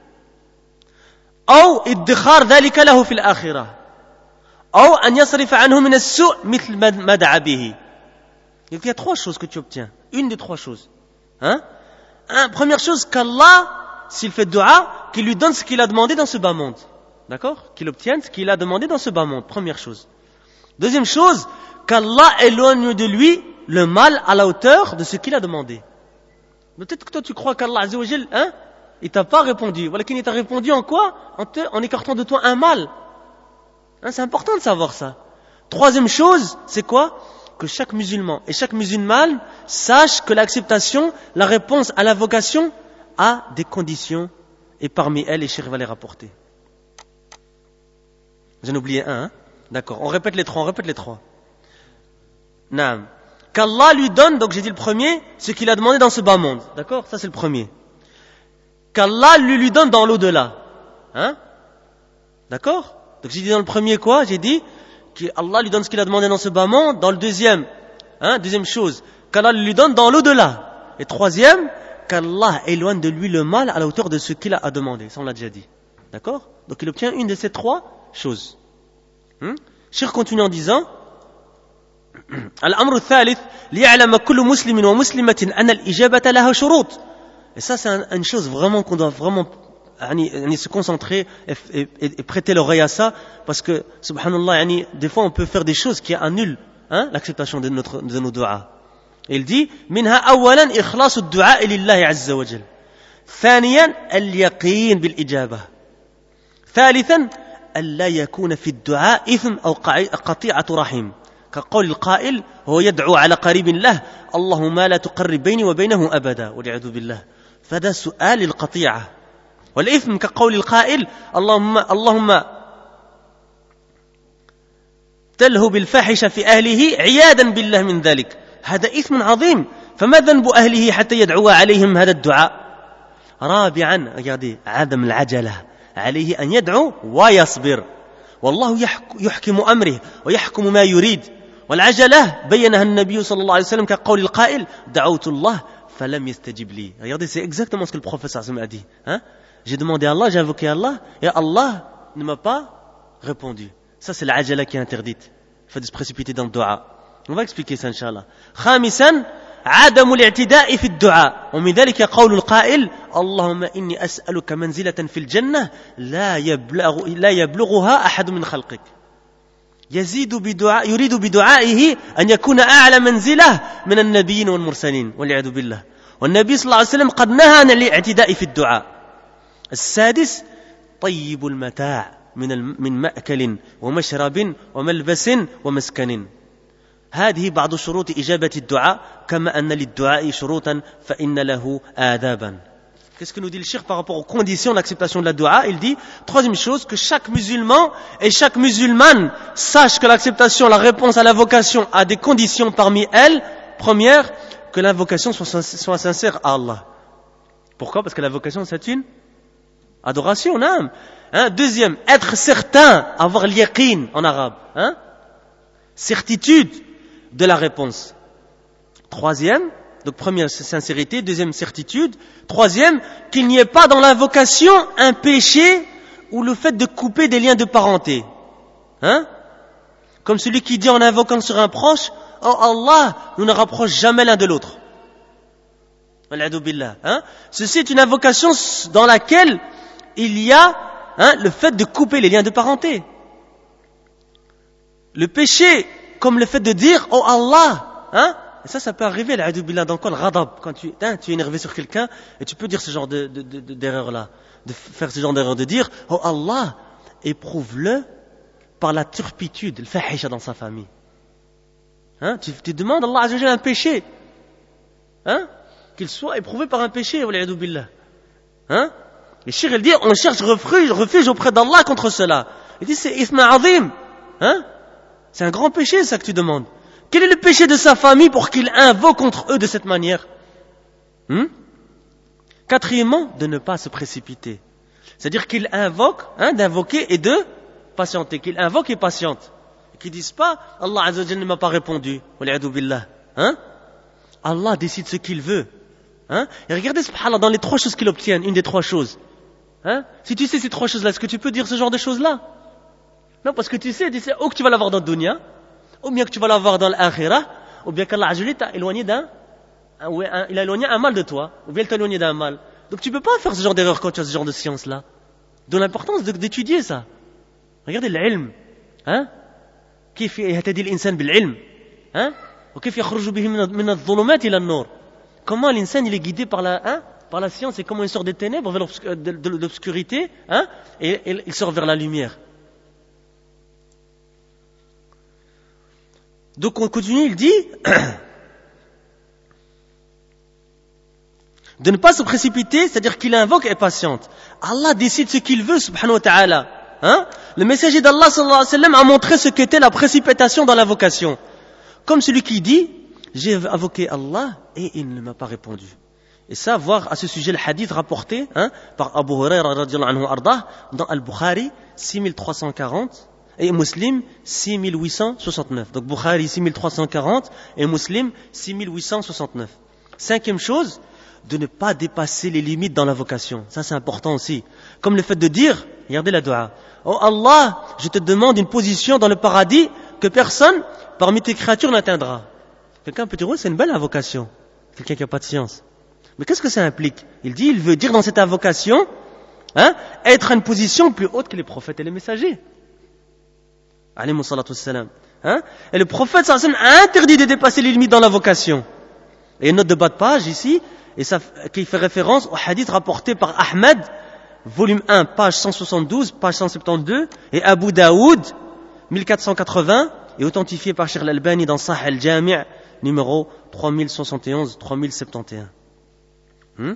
أو ادخار ذلك له في الآخرة أو أن يصرف عنه من السوء مثل ما دعا به. Il y a trois choses que tu obtiens. Une des trois choses. Hein? Hein, première chose, qu'Allah, s'il fait dua, qu'il lui donne ce qu'il a demandé dans ce bas monde. D'accord? Qu'il obtienne ce qu'il a demandé dans ce bas monde. Première chose. Deuxième chose, qu'Allah éloigne de lui le mal à la hauteur de ce qu'il a demandé. Peut-être que toi tu crois qu'Allah Azza wa Jal, hein, il t'a pas répondu. Voilà qu'il t'a répondu en quoi? En, te, en écartant de toi un mal. Hein, c'est important de savoir ça. Troisième chose, c'est quoi? Que chaque musulman et chaque musulmane sache que l'acceptation, la réponse à l'invocation a des conditions et parmi elles, les Cheikh va les rapporter. J'en ai oublié un, hein? D'accord. On répète les trois, on répète les trois. Naam. Qu'Allah lui donne, donc j'ai dit le premier, ce qu'il a demandé dans ce bas monde. D'accord? Ça c'est le premier. Qu'Allah lui, lui donne dans l'au-delà. Hein? D'accord? Donc j'ai dit dans le premier quoi? J'ai dit qu'Allah lui donne ce qu'il a demandé dans ce bas monde. Dans le deuxième, hein? Deuxième chose, qu'Allah lui donne dans l'au-delà. Et troisième, qu'Allah éloigne de lui le mal à la hauteur de ce qu'il a demandé. Ça on l'a déjà dit. D'accord? Donc il obtient une de ces trois choses. Hum? Cheikh continue en disant الأمر الثالث ليعلم كل مسلم ومسلمة أن الإجابة لها شروط. Et ça c'est un, une chose vraiment qu'on doit vraiment se concentrer et, et, et prêter l'oreille à ça, parce que, subhanallah, des fois on peut faire des choses qui annulent hein, l'acceptation de, notre, de nos du'as. Il dit, minha awalan ikhlasu ad-du'a lillahi azza wa jal. ثانيا اليقين بالإجابة. ثالثا ألا يكون في الدعاء إثم أو قطيعة رحم. كقول القائل هو يدعو على قريب له اللهم لا تقرب بيني وبينه أبدا والعياذ بالله. فهذا سؤال القطيعة. والإثم كقول القائل اللهم اللهم تله بالفاحشة في أهله عياذا بالله من ذلك. هذا إثم عظيم. فما ذنب أهله حتى يدعو عليهم هذا الدعاء؟ رابعا regardez عدم العجلة. عليه أن يدعو ويصبر. والله يحكم أمره ويحكم ما يريد. والعجلة بينها النبي صلى الله عليه وسلم كقول القائل دعوت الله فلم يستجب لي. Regardez, c'est exactement ce que le prophète a dit. Hein? J'ai demandé à Allah, j'ai invoqué Allah, et Allah ne m'a pas répondu. Ça, c'est l'ajala qui est interdite. Il faut se précipiter dans le dua. On va expliquer ça, Inch'Allah. خامسا عدم الاعتداء في الدعاء. ومن ذلك قول القائل اللهم إني أسألك منزلة في الجنة لا يبلغ لا يبلغها أحد من خلقك. يزيد بدعاء يريد بدعائه أن يكون أعلى منزلة من النبيين والمرسلين والعياذ بالله. والنبي صلى الله عليه وسلم قد نهى عن الاعتداء في الدعاء. السادس طيب المتاع من من مأكل ومشرب وملبس ومسكن. هذه بعض شروط إجابة الدعاء كما أن للدعاء شروطا فإن له آدابا. Qu'est-ce que nous dit le cheikh par rapport aux conditions d'acceptation de la dua? Il dit, troisième chose, que chaque musulman et chaque musulmane sache que l'acceptation, la réponse à l'invocation a des conditions parmi elles. Première, que l'invocation soit, soit sincère à Allah. Pourquoi? Parce que l'invocation c'est une adoration, non? Hein? Deuxième, être certain, avoir l'yaqin en arabe. Hein? Certitude de la réponse. Troisième, donc première sincérité, deuxième certitude, troisième, qu'il n'y ait pas dans l'invocation un péché ou le fait de couper des liens de parenté. Hein? Comme celui qui dit en invoquant sur un proche, oh Allah, nous ne rapproche jamais l'un de l'autre. Hein? Ceci est une invocation dans laquelle il y a hein, le fait de couper les liens de parenté. Le péché, comme le fait de dire oh Allah, hein? Et ça, ça peut arriver, l'a'adou billah, dans quoi le ghadab, quand tu, hein, tu es énervé sur quelqu'un, et tu peux dire ce genre de, de, de, d'erreur-là, de faire ce genre d'erreur, de dire, oh Allah, éprouve-le par la turpitude, le fahisha dans sa famille. Hein, tu, tu demandes à Allah Azza wa Jalla un péché, hein, qu'il soit éprouvé par un péché, l'a'adou billah. Hein? Et Cheikh, il dit, on cherche refuge, refuge auprès d'Allah contre cela. Il dit, c'est ithma azim, hein? C'est un grand péché, ça que tu demandes. Quel est le péché de sa famille pour qu'il invoque contre eux de cette manière? hmm? Quatrièmement, de ne pas se précipiter. C'est-à-dire qu'il invoque, hein, d'invoquer et de patienter. Qu'il invoque et patiente. Et qu'il ne dise pas, Allah Azza wa Jalla ne m'a pas répondu. Wal'iyadu billah. Hein? Allah décide ce qu'il veut. Hein? Et regardez, subhanallah, dans les trois choses qu'il obtient, une des trois choses. Hein? Si tu sais ces trois choses-là, est-ce que tu peux dire ce genre de choses-là? Non, parce que tu sais, tu sais, ou que tu vas l'avoir dans le dunya, ou bien que tu vas l'avoir dans l'akhirah, ou bien qu'Allah Azza wa Jalla t'a éloigné d'un, un, il a éloigné un mal de toi, ou bien il t'a éloigné d'un mal. Donc tu peux pas faire ce genre d'erreur quand tu as ce genre de science-là. D'où l'importance de, d'étudier ça. Regardez l'ilm. Hein? كيف يهتدي الإنسان بالعلم. Hein? وكيف يخرج به من الظلمات إلى النور. Comment l'insan il est guidé par la, hein? Par la science et comment il sort des ténèbres vers l'obscur, de, de, de l'obscurité, hein? Et, et il sort vers la lumière. Donc on continue, il dit de ne pas se précipiter, c'est-à-dire qu'il invoque et patiente. Allah décide ce qu'il veut, subhanahu wa ta'ala. Hein? Le messager d'Allah sallallahu alayhi wa sallam a montré ce qu'était la précipitation dans l'invocation. Comme celui qui dit, j'ai invoqué Allah et il ne m'a pas répondu. Et ça, voir à ce sujet le hadith rapporté hein, par Abu Huraira radiyallahu anhu ardah dans Al-Bukhari six mille trois cent quarante et Muslim six mille huit cent soixante-neuf. Donc Bukhari six mille trois cent quarante et Muslim six mille huit cent soixante-neuf. Cinquième chose, de ne pas dépasser les limites dans l'invocation. Ça c'est important aussi. Comme le fait de dire, regardez la dua, oh Allah, je te demande une position dans le paradis que personne parmi tes créatures n'atteindra. Quelqu'un peut dire, oui, c'est une belle invocation. Quelqu'un qui n'a pas de science. Mais qu'est-ce que ça implique? Il dit, il veut dire dans cette invocation hein, être à une position plus haute que les prophètes et les messagers. Alayhi salatu wassalam. Hein? Et le prophète sallallahu alayhi wa sallam a interdit de dépasser les limites dans la vocation. Et une note de bas de page ici, et ça, qui fait référence au hadith rapporté par Ahmed, volume un, page cent soixante-douze, page cent soixante-douze, et Abu Daoud, mille quatre cent quatre-vingts, et authentifié par Cheikh Al-Albani dans Sahih al-Jami' numéro trois mille soixante et onze, trois mille soixante et onze. Hmm?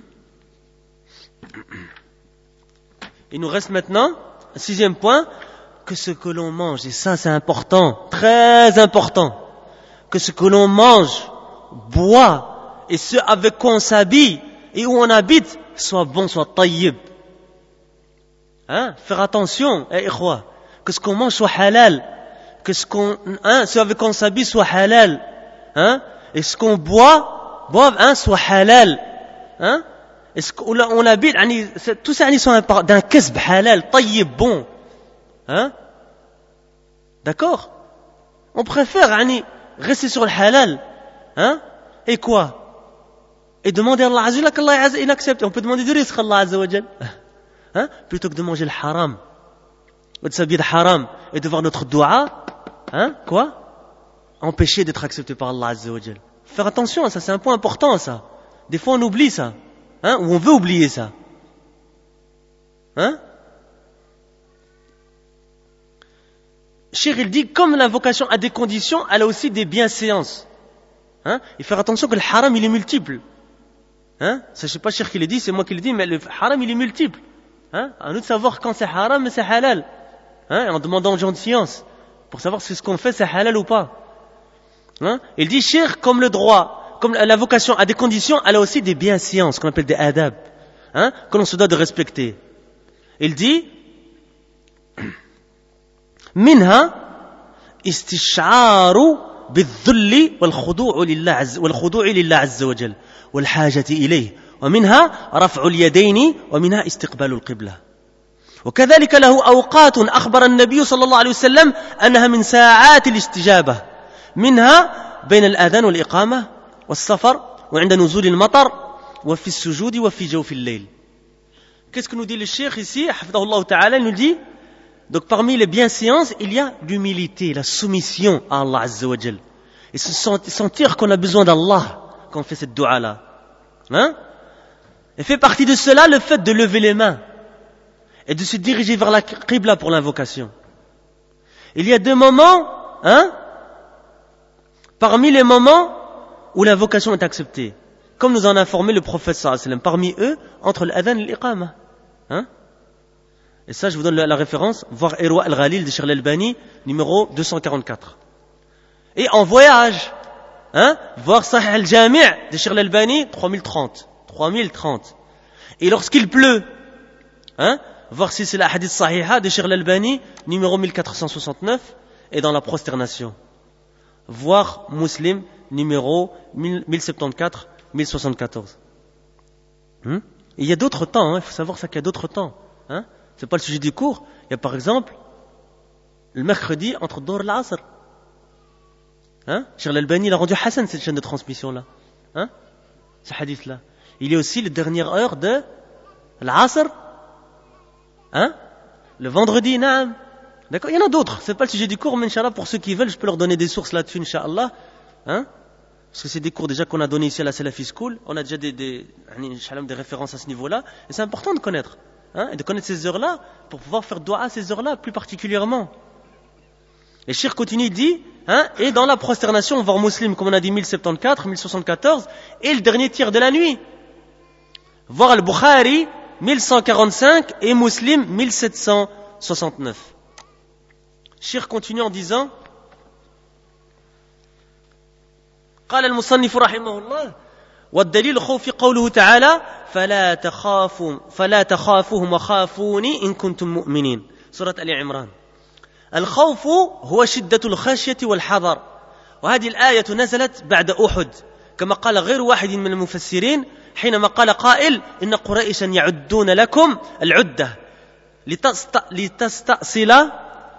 Il nous reste maintenant un sixième point, que ce que l'on mange, et ça c'est important, très important, que ce que l'on mange, boit, et ce avec quoi on s'habille et où on habite, soit bon, soit tayyib. Hein? Faire attention, eh, ikhwa, que ce qu'on mange soit halal, que ce qu'on, hein, ce avec quoi on s'habille soit halal, hein? Et ce qu'on boit, boive, hein, soit halal, hein? Et ce qu'on on habite, tous ces hadiths sont d'un kasb halal, tayyib, bon. Hein? D'accord? On préfère hani, rester sur le halal. Hein? Et quoi? Et demander à Allah Azza wa Jalla qu'Allah il accepte. On peut demander du risque à Allah Azza wa Jalla. Hein? Plutôt que de manger le haram. Ou de s'habiller de haram. Et de voir notre dua. Hein? Quoi? Empêcher d'être accepté par Allah Azza wa Jalla. Faire attention à ça, c'est un point important ça. Des fois on oublie ça. Hein? Ou on veut oublier ça. Hein? Cheikh il dit, comme la vocation a des conditions, elle a aussi des bienséances. Hein? Et faire attention que le haram il est multiple. Hein? Ça, je sais pas Cheikh qui le dit, c'est moi qui le dis, mais le haram il est multiple. Hein? À nous de savoir quand c'est haram et c'est halal. Hein? En demandant aux gens de science, pour savoir si ce qu'on fait c'est halal ou pas. Hein? Il dit, Cheikh, comme le droit, comme la vocation a des conditions, elle a aussi des bienséances, qu'on appelle des adab, hein? Que l'on se doit de respecter. Il dit, منها استشعار بالذل والخضوع لله عز والخضوع لله عز وجل والحاجة إليه ومنها رفع اليدين ومنها استقبال القبلة وكذلك له أوقات أخبر النبي صلى الله عليه وسلم أنها من ساعات الاستجابة منها بين الآذان والإقامة والسفر وعند نزول المطر وفي السجود وفي جوف الليل. Qu'est-ce que nous dit le cheikh ici? حفظه الله تعالى, il nous dit donc parmi les bienséances, il y a l'humilité, la soumission à Allah Azza wa Jal. Et se sentir qu'on a besoin d'Allah quand on fait cette dua-là. Hein? Et fait partie de cela le fait de lever les mains et de se diriger vers la qibla pour l'invocation. Il y a deux moments, hein, parmi les moments où l'invocation est acceptée. Comme nous en a informé le prophète sallallahu alayhi wa sallam, parmi eux, entre l'adhan et l'iqama. Hein? Et ça, je vous donne la référence, voir Irwa al-Ghalil de Cheikh Al-Albani, numéro deux cent quarante-quatre. Et en voyage, hein, voir Sahih al-Jami' de Cheikh Al-Albani, trois mille trente. trois mille trente. Et lorsqu'il pleut, hein, voir si c'est la hadith sahiha de Cheikh Al-Albani, numéro mille quatre cent soixante-neuf, et dans la prosternation. Voir Muslim, numéro mille soixante-quatorze, mille soixante-quatorze. Hmm? Et il y a d'autres temps, hein, il faut savoir ça qu'il y a d'autres temps. Hein? C'est pas le sujet du cours. Il y a par exemple le mercredi entre Dor et l'Asr. Hein? Cheikh Al-Albani il a rendu Hassan cette chaîne de transmission là. Hein? Ce hadith là. Il y a aussi la dernière heure de l'Asr. Hein? Le vendredi, naam. D'accord? Il y en a d'autres. C'est pas le sujet du cours, mais Inch'Allah, pour ceux qui veulent, je peux leur donner des sources là-dessus, Inch'Allah. Hein? Parce que c'est des cours déjà qu'on a donnés ici à la Salafi School. On a déjà des, des, des références à ce niveau-là. Et c'est important de connaître. Hein, et de connaître ces heures-là pour pouvoir faire dua à ces heures-là plus particulièrement. Et Cheikh continue, il dit, hein, et dans la prosternation, on va voir Muslim, comme on a dit, mille soixante-quatorze, mille soixante-quatorze, et le dernier tiers de la nuit. Voir Al-Bukhari, mille cent quarante-cinq, et Muslim, mille sept cent soixante-neuf. Cheikh continue en disant, قال المصنف رحمه الله والدليل خوف قوله تعالى فلا تخافوا فلا تخافوهم وخافوني إن كنتم مؤمنين سورة آل عمران. الخوف هو شدة الخشية والحذر، وهذه الآية نزلت بعد أحد كما قال غير واحد من المفسرين حينما قال قائل إن قريشا يعدون لكم العدة لتستأصل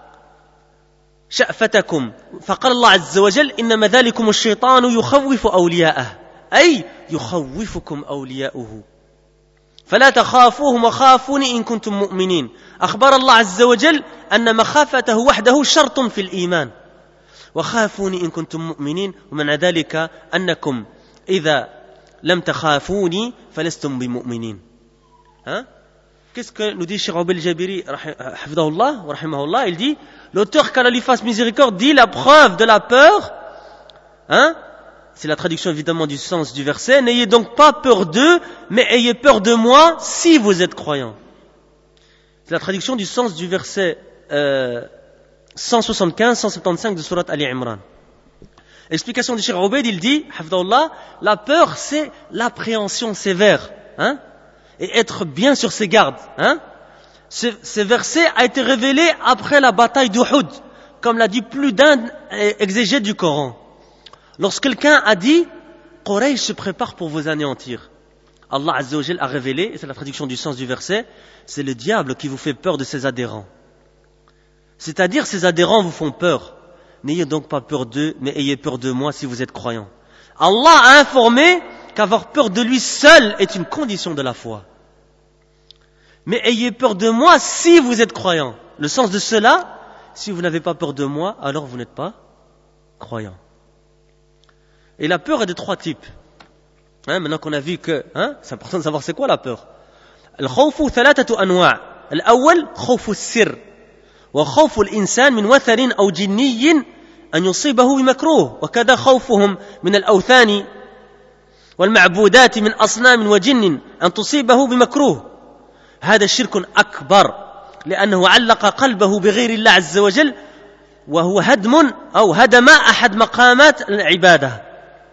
شأفتكم، فقال الله عز وجل إنما ذلكم الشيطان يخوف أولياءه أي يخوفكم أولياؤه. فلا تخافوهم وخافوني إن كنتم مؤمنين. أخبر الله عز وجل أن مخافته وحده شرط في الإيمان. وخافوني إن كنتم مؤمنين، ومن ذلك أنكم إذا لم تخافوني فلستم بمؤمنين. Hein? Qu'est-ce que nous dit Cheikh Obeid el-Jabiri, hafidahullah wa rahimahullah? Il dit, l'auteur qu'Allah lui fasse miséricorde dit la preuve de la peur, hein? C'est la traduction évidemment du sens du verset. N'ayez donc pas peur d'eux, mais ayez peur de moi si vous êtes croyants. C'est la traduction du sens du verset euh, cent soixante-quinze cent soixante-quinze de Surat Ali Imran. Explication du Cheikh Obeid, il dit, hafidahullah, la peur c'est l'appréhension sévère, hein? Et être bien sur ses gardes. Hein? Ce, ce verset a été révélé après la bataille d'Uhud, comme l'a dit plus d'un exégète du Coran. Lorsque quelqu'un a dit « Quraysh se prépare pour vous anéantir », Allah Azza wa Jal a révélé, et c'est la traduction du sens du verset, c'est le diable qui vous fait peur de ses adhérents. C'est-à-dire, ces adhérents vous font peur. N'ayez donc pas peur d'eux, mais ayez peur de moi si vous êtes croyants. Allah a informé qu'avoir peur de lui seul est une condition de la foi. Mais ayez peur de moi si vous êtes croyant. Le sens de cela, si vous n'avez pas peur de moi, alors vous n'êtes pas croyant. Et la peur est de trois types. Hein, maintenant qu'on a vu que, hein, c'est important de savoir c'est quoi la peur. الخوف ثلاثة أنواع. الأول خوف السر وخوف الإنسان من وثن أو جني أن يصيبه بمكروه وكذا خوفهم من الأوثان والمعبودات من أصنام وجن أن تصيبه بمكروه. هذا شرك أكبر لأنه علق قلبه بغير الله عز وجل وهو هدم أو هدم أحد مقامات العبادة.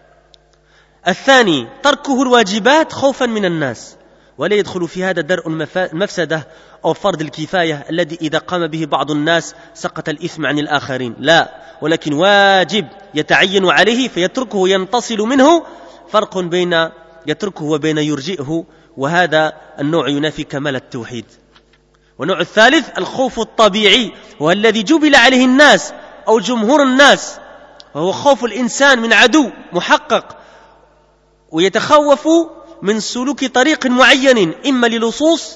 الثاني تركه الواجبات خوفا من الناس ولا يدخل في هذا درء المفسدة أو فرض الكفاية الذي إذا قام به بعض الناس سقط الإثم عن الآخرين. لا، ولكن واجب يتعين عليه فيتركه وينتصل منه. فرق بين يتركه وبين يرجئه، وهذا النوع ينافي كمال التوحيد. والنوع الثالث الخوف الطبيعي وهو الذي جبل عليه الناس أو جمهور الناس، وهو خوف الإنسان من عدو محقق ويتخوف من سلوك طريق معين إما للصوص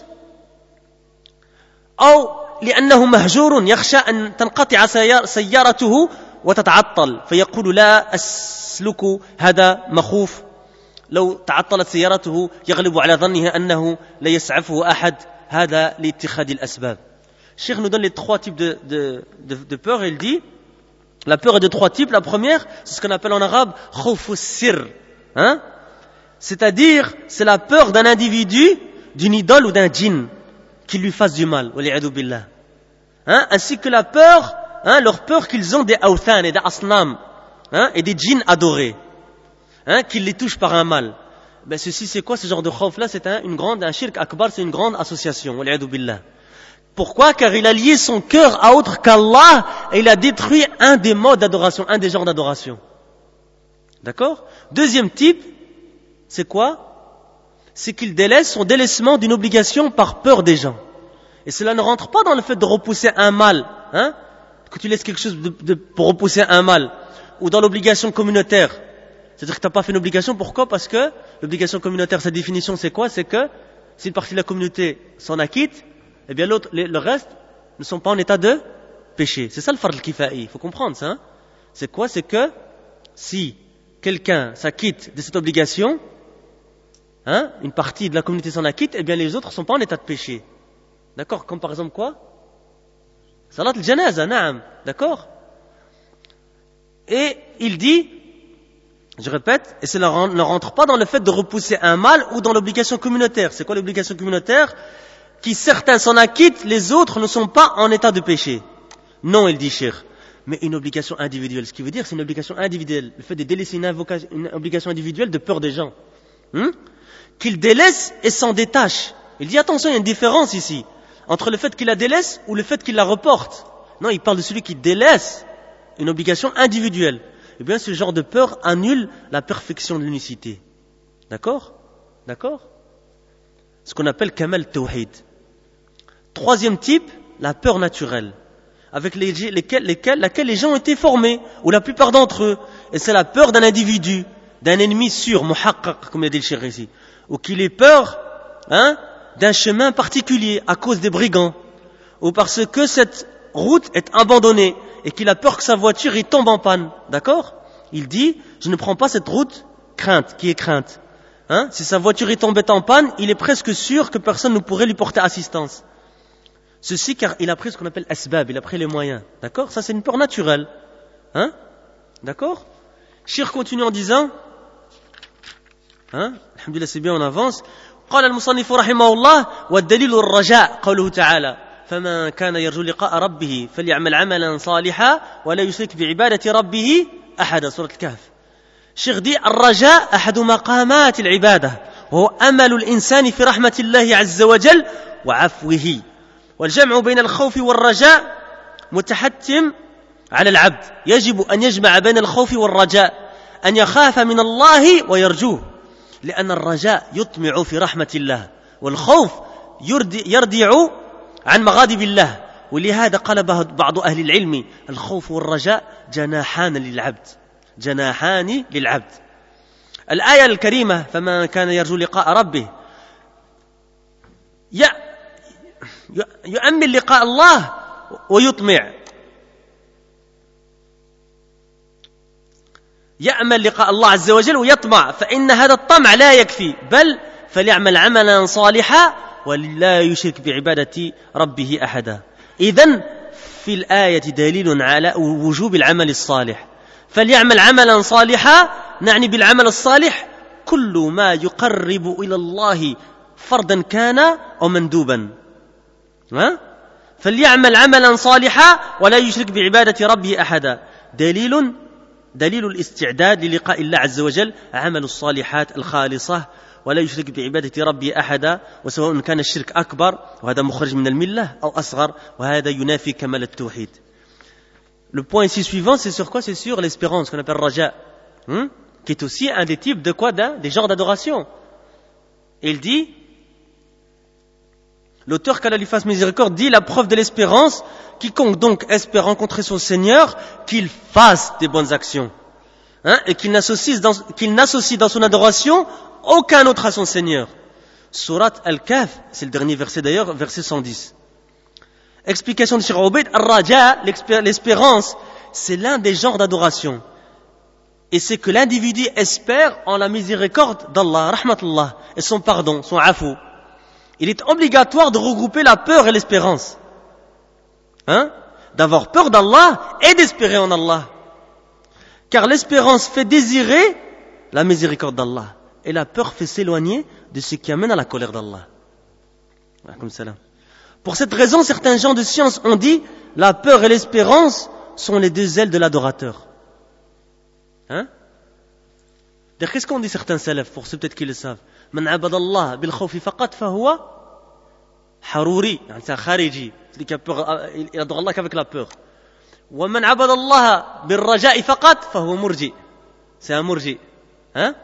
أو لأنه مهجور يخشى أن تنقطع سيارته وتتعطل فيقول لا أسلك هذا مخوف، لو تعطلت سيارته يغلب على ظنه أنه لا يسعفه أحد، هذا لاتخاذ الأسباب. Cheikh nous donne les trois types de, de, de, de peur et il dit la peur est de trois types. La première, c'est ce qu'on appelle en arabe خوف السر, hein? C'est-à-dire c'est la peur d'un individu, d'une idole ou d'un djinn qui lui fasse du mal, wali'adhu billah, hein? Ainsi que la peur, hein, leur peur qu'ils ont des awthan et des asnam, hein, et des djinns adorés, hein, qui les touchent par un mal. Ben ceci c'est quoi ce genre de khawf là? C'est un, une grande, un shirk akbar, c'est une grande association, wali'adhu billah. Pourquoi? Car il a lié son cœur à autre qu'Allah et il a détruit un des modes d'adoration, un des genres d'adoration. D'accord? Deuxième type, c'est quoi? C'est qu'il délaisse son délaissement d'une obligation par peur des gens. Et cela ne rentre pas dans le fait de repousser un mal, hein? Que tu laisses quelque chose de, de, pour repousser un mal, ou dans l'obligation communautaire. C'est-à-dire que tu n'as pas fait une obligation, pourquoi? Parce que l'obligation communautaire, sa définition c'est quoi? C'est que si une partie de la communauté s'en acquitte, eh bien l'autre, le reste ne sont pas en état de péché. C'est ça le fard al-kifa'i, il faut comprendre ça, hein? C'est quoi? C'est que si quelqu'un s'acquitte de cette obligation, hein, une partie de la communauté s'en acquitte, eh bien les autres ne sont pas en état de péché. D'accord? Comme par exemple quoi? Salat al-janaza, na'am. D'accord? Et il dit, je répète, et cela ne rentre pas dans le fait de repousser un mal ou dans l'obligation communautaire. C'est quoi l'obligation communautaire? Qui certains s'en acquittent, les autres ne sont pas en état de péché. Non, il dit Cheikh. Mais une obligation individuelle, ce qui veut dire c'est une obligation individuelle. Le fait de délaisser une, invocation, une obligation individuelle de peur des gens. Hum? Qu'il délaisse et s'en détache. Il dit attention, il y a une différence ici entre le fait qu'il la délaisse ou le fait qu'il la reporte. Non, il parle de celui qui délaisse une obligation individuelle. Eh bien, ce genre de peur annule la perfection de l'unicité. D'accord? D'accord? Ce qu'on appelle kamal tawhid. Troisième type, la peur naturelle, avec les, lesquelles, lesquelles, laquelle les gens ont été formés, ou la plupart d'entre eux. Et c'est la peur d'un individu, d'un ennemi sûr, muhaqqaq, comme il a dit le cheikh ici, ou qu'il ait peur hein, d'un chemin particulier à cause des brigands, ou parce que cette route est abandonnée et qu'il a peur que sa voiture y tombe en panne. D'accord? Il dit, je ne prends pas cette route crainte, qui est crainte. Hein? Si sa voiture y tombait en panne, il est presque sûr que personne ne pourrait lui porter assistance. Ceci car il a pris ce qu'on appelle asbab, il a pris les moyens. D'accord? Ça c'est une peur naturelle. Hein? D'accord? Shir continue en disant, hein? Alhamdulillah, c'est bien, on avance. قال المصنف رحمه الله والدليل الرجاء قوله تعالى فمن كان يرجو لقاء ربه فليعمل عملا صالحا ولا يشرك بعبادة ربه أحدا. سورة الكهف. الشيخ دي الرجاء أحد مقامات العبادة وهو أمل الإنسان في رحمة الله عز وجل وعفوه. والجمع بين الخوف والرجاء متحتم على العبد. يجب أن يجمع بين الخوف والرجاء أن يخاف من الله ويرجوه لأن الرجاء يطمع في رحمة الله والخوف يردع عن مغاضب الله. ولهذا قال بعض أهل العلم الخوف والرجاء جناحان للعبد جناحان للعبد. الآية الكريمة فمن كان يرجو لقاء ربه يؤمن لقاء الله ويطمع يأمل لقاء الله عز وجل ويطمع فإن هذا الطمع لا يكفي بل فليعمل عملا صالحا ولا يشرك بعبادة ربه أحدا. إذن في الآية دليل على وجوب العمل الصالح. فليعمل عملا صالحا نعني بالعمل الصالح كل ما يقرب إلى الله فرضا كان أو مندوبا. ها؟ فليعمل عملا صالحا ولا يشرك بعبادة ربه أحدا. دليل دليل الاستعداد للقاء الله عز وجل عمل الصالحات الخالصة ولا يشرك بعبادة ربه أحدا وسواء كان الشرك أكبر وهذا مخرج من الملة أو أصغر وهذا ينافي كمال التوحيد. Le point ici suivant, c'est sur quoi? C'est sur l'espérance qu'on appelle raja, hein? Qui est aussi un des types de quoi? D'un, des genres d'adoration. Et il dit, l'auteur qu'Allah lui fasse miséricorde dit la preuve de l'espérance, quiconque donc espère rencontrer son Seigneur, qu'il fasse des bonnes actions, hein? Et qu'il n'associe dans, qu'il n'associe dans son adoration aucun autre à son Seigneur. Surat Al-Kahf, c'est le dernier verset d'ailleurs, verset cent dix. Explication de Cheikh Obeid, Ar-Raja, l'espérance, c'est l'un des genres d'adoration. Et c'est que l'individu espère en la miséricorde d'Allah, rahmatullah, et son pardon, son afou. Il est obligatoire de regrouper la peur et l'espérance. Hein? D'avoir peur d'Allah et d'espérer en Allah. Car l'espérance fait désirer la miséricorde d'Allah. Et la peur fait s'éloigner de ce qui amène à la colère d'Allah. Comme ça là. Pour cette raison, certains gens de science ont dit la peur et l'espérance sont les deux ailes de l'adorateur. Hein? Qu'est-ce qu'ont dit certains salafs, pour ceux peut-être qui le savent? Man abada Allah bil khawfi faqat fahuwa haruri, c'est un khariji, celui qui a peur, il adore Allah qu'avec la peur. Wa man abada Allah bil raja'i faqat fahuwa murji, c'est un murji. Hein?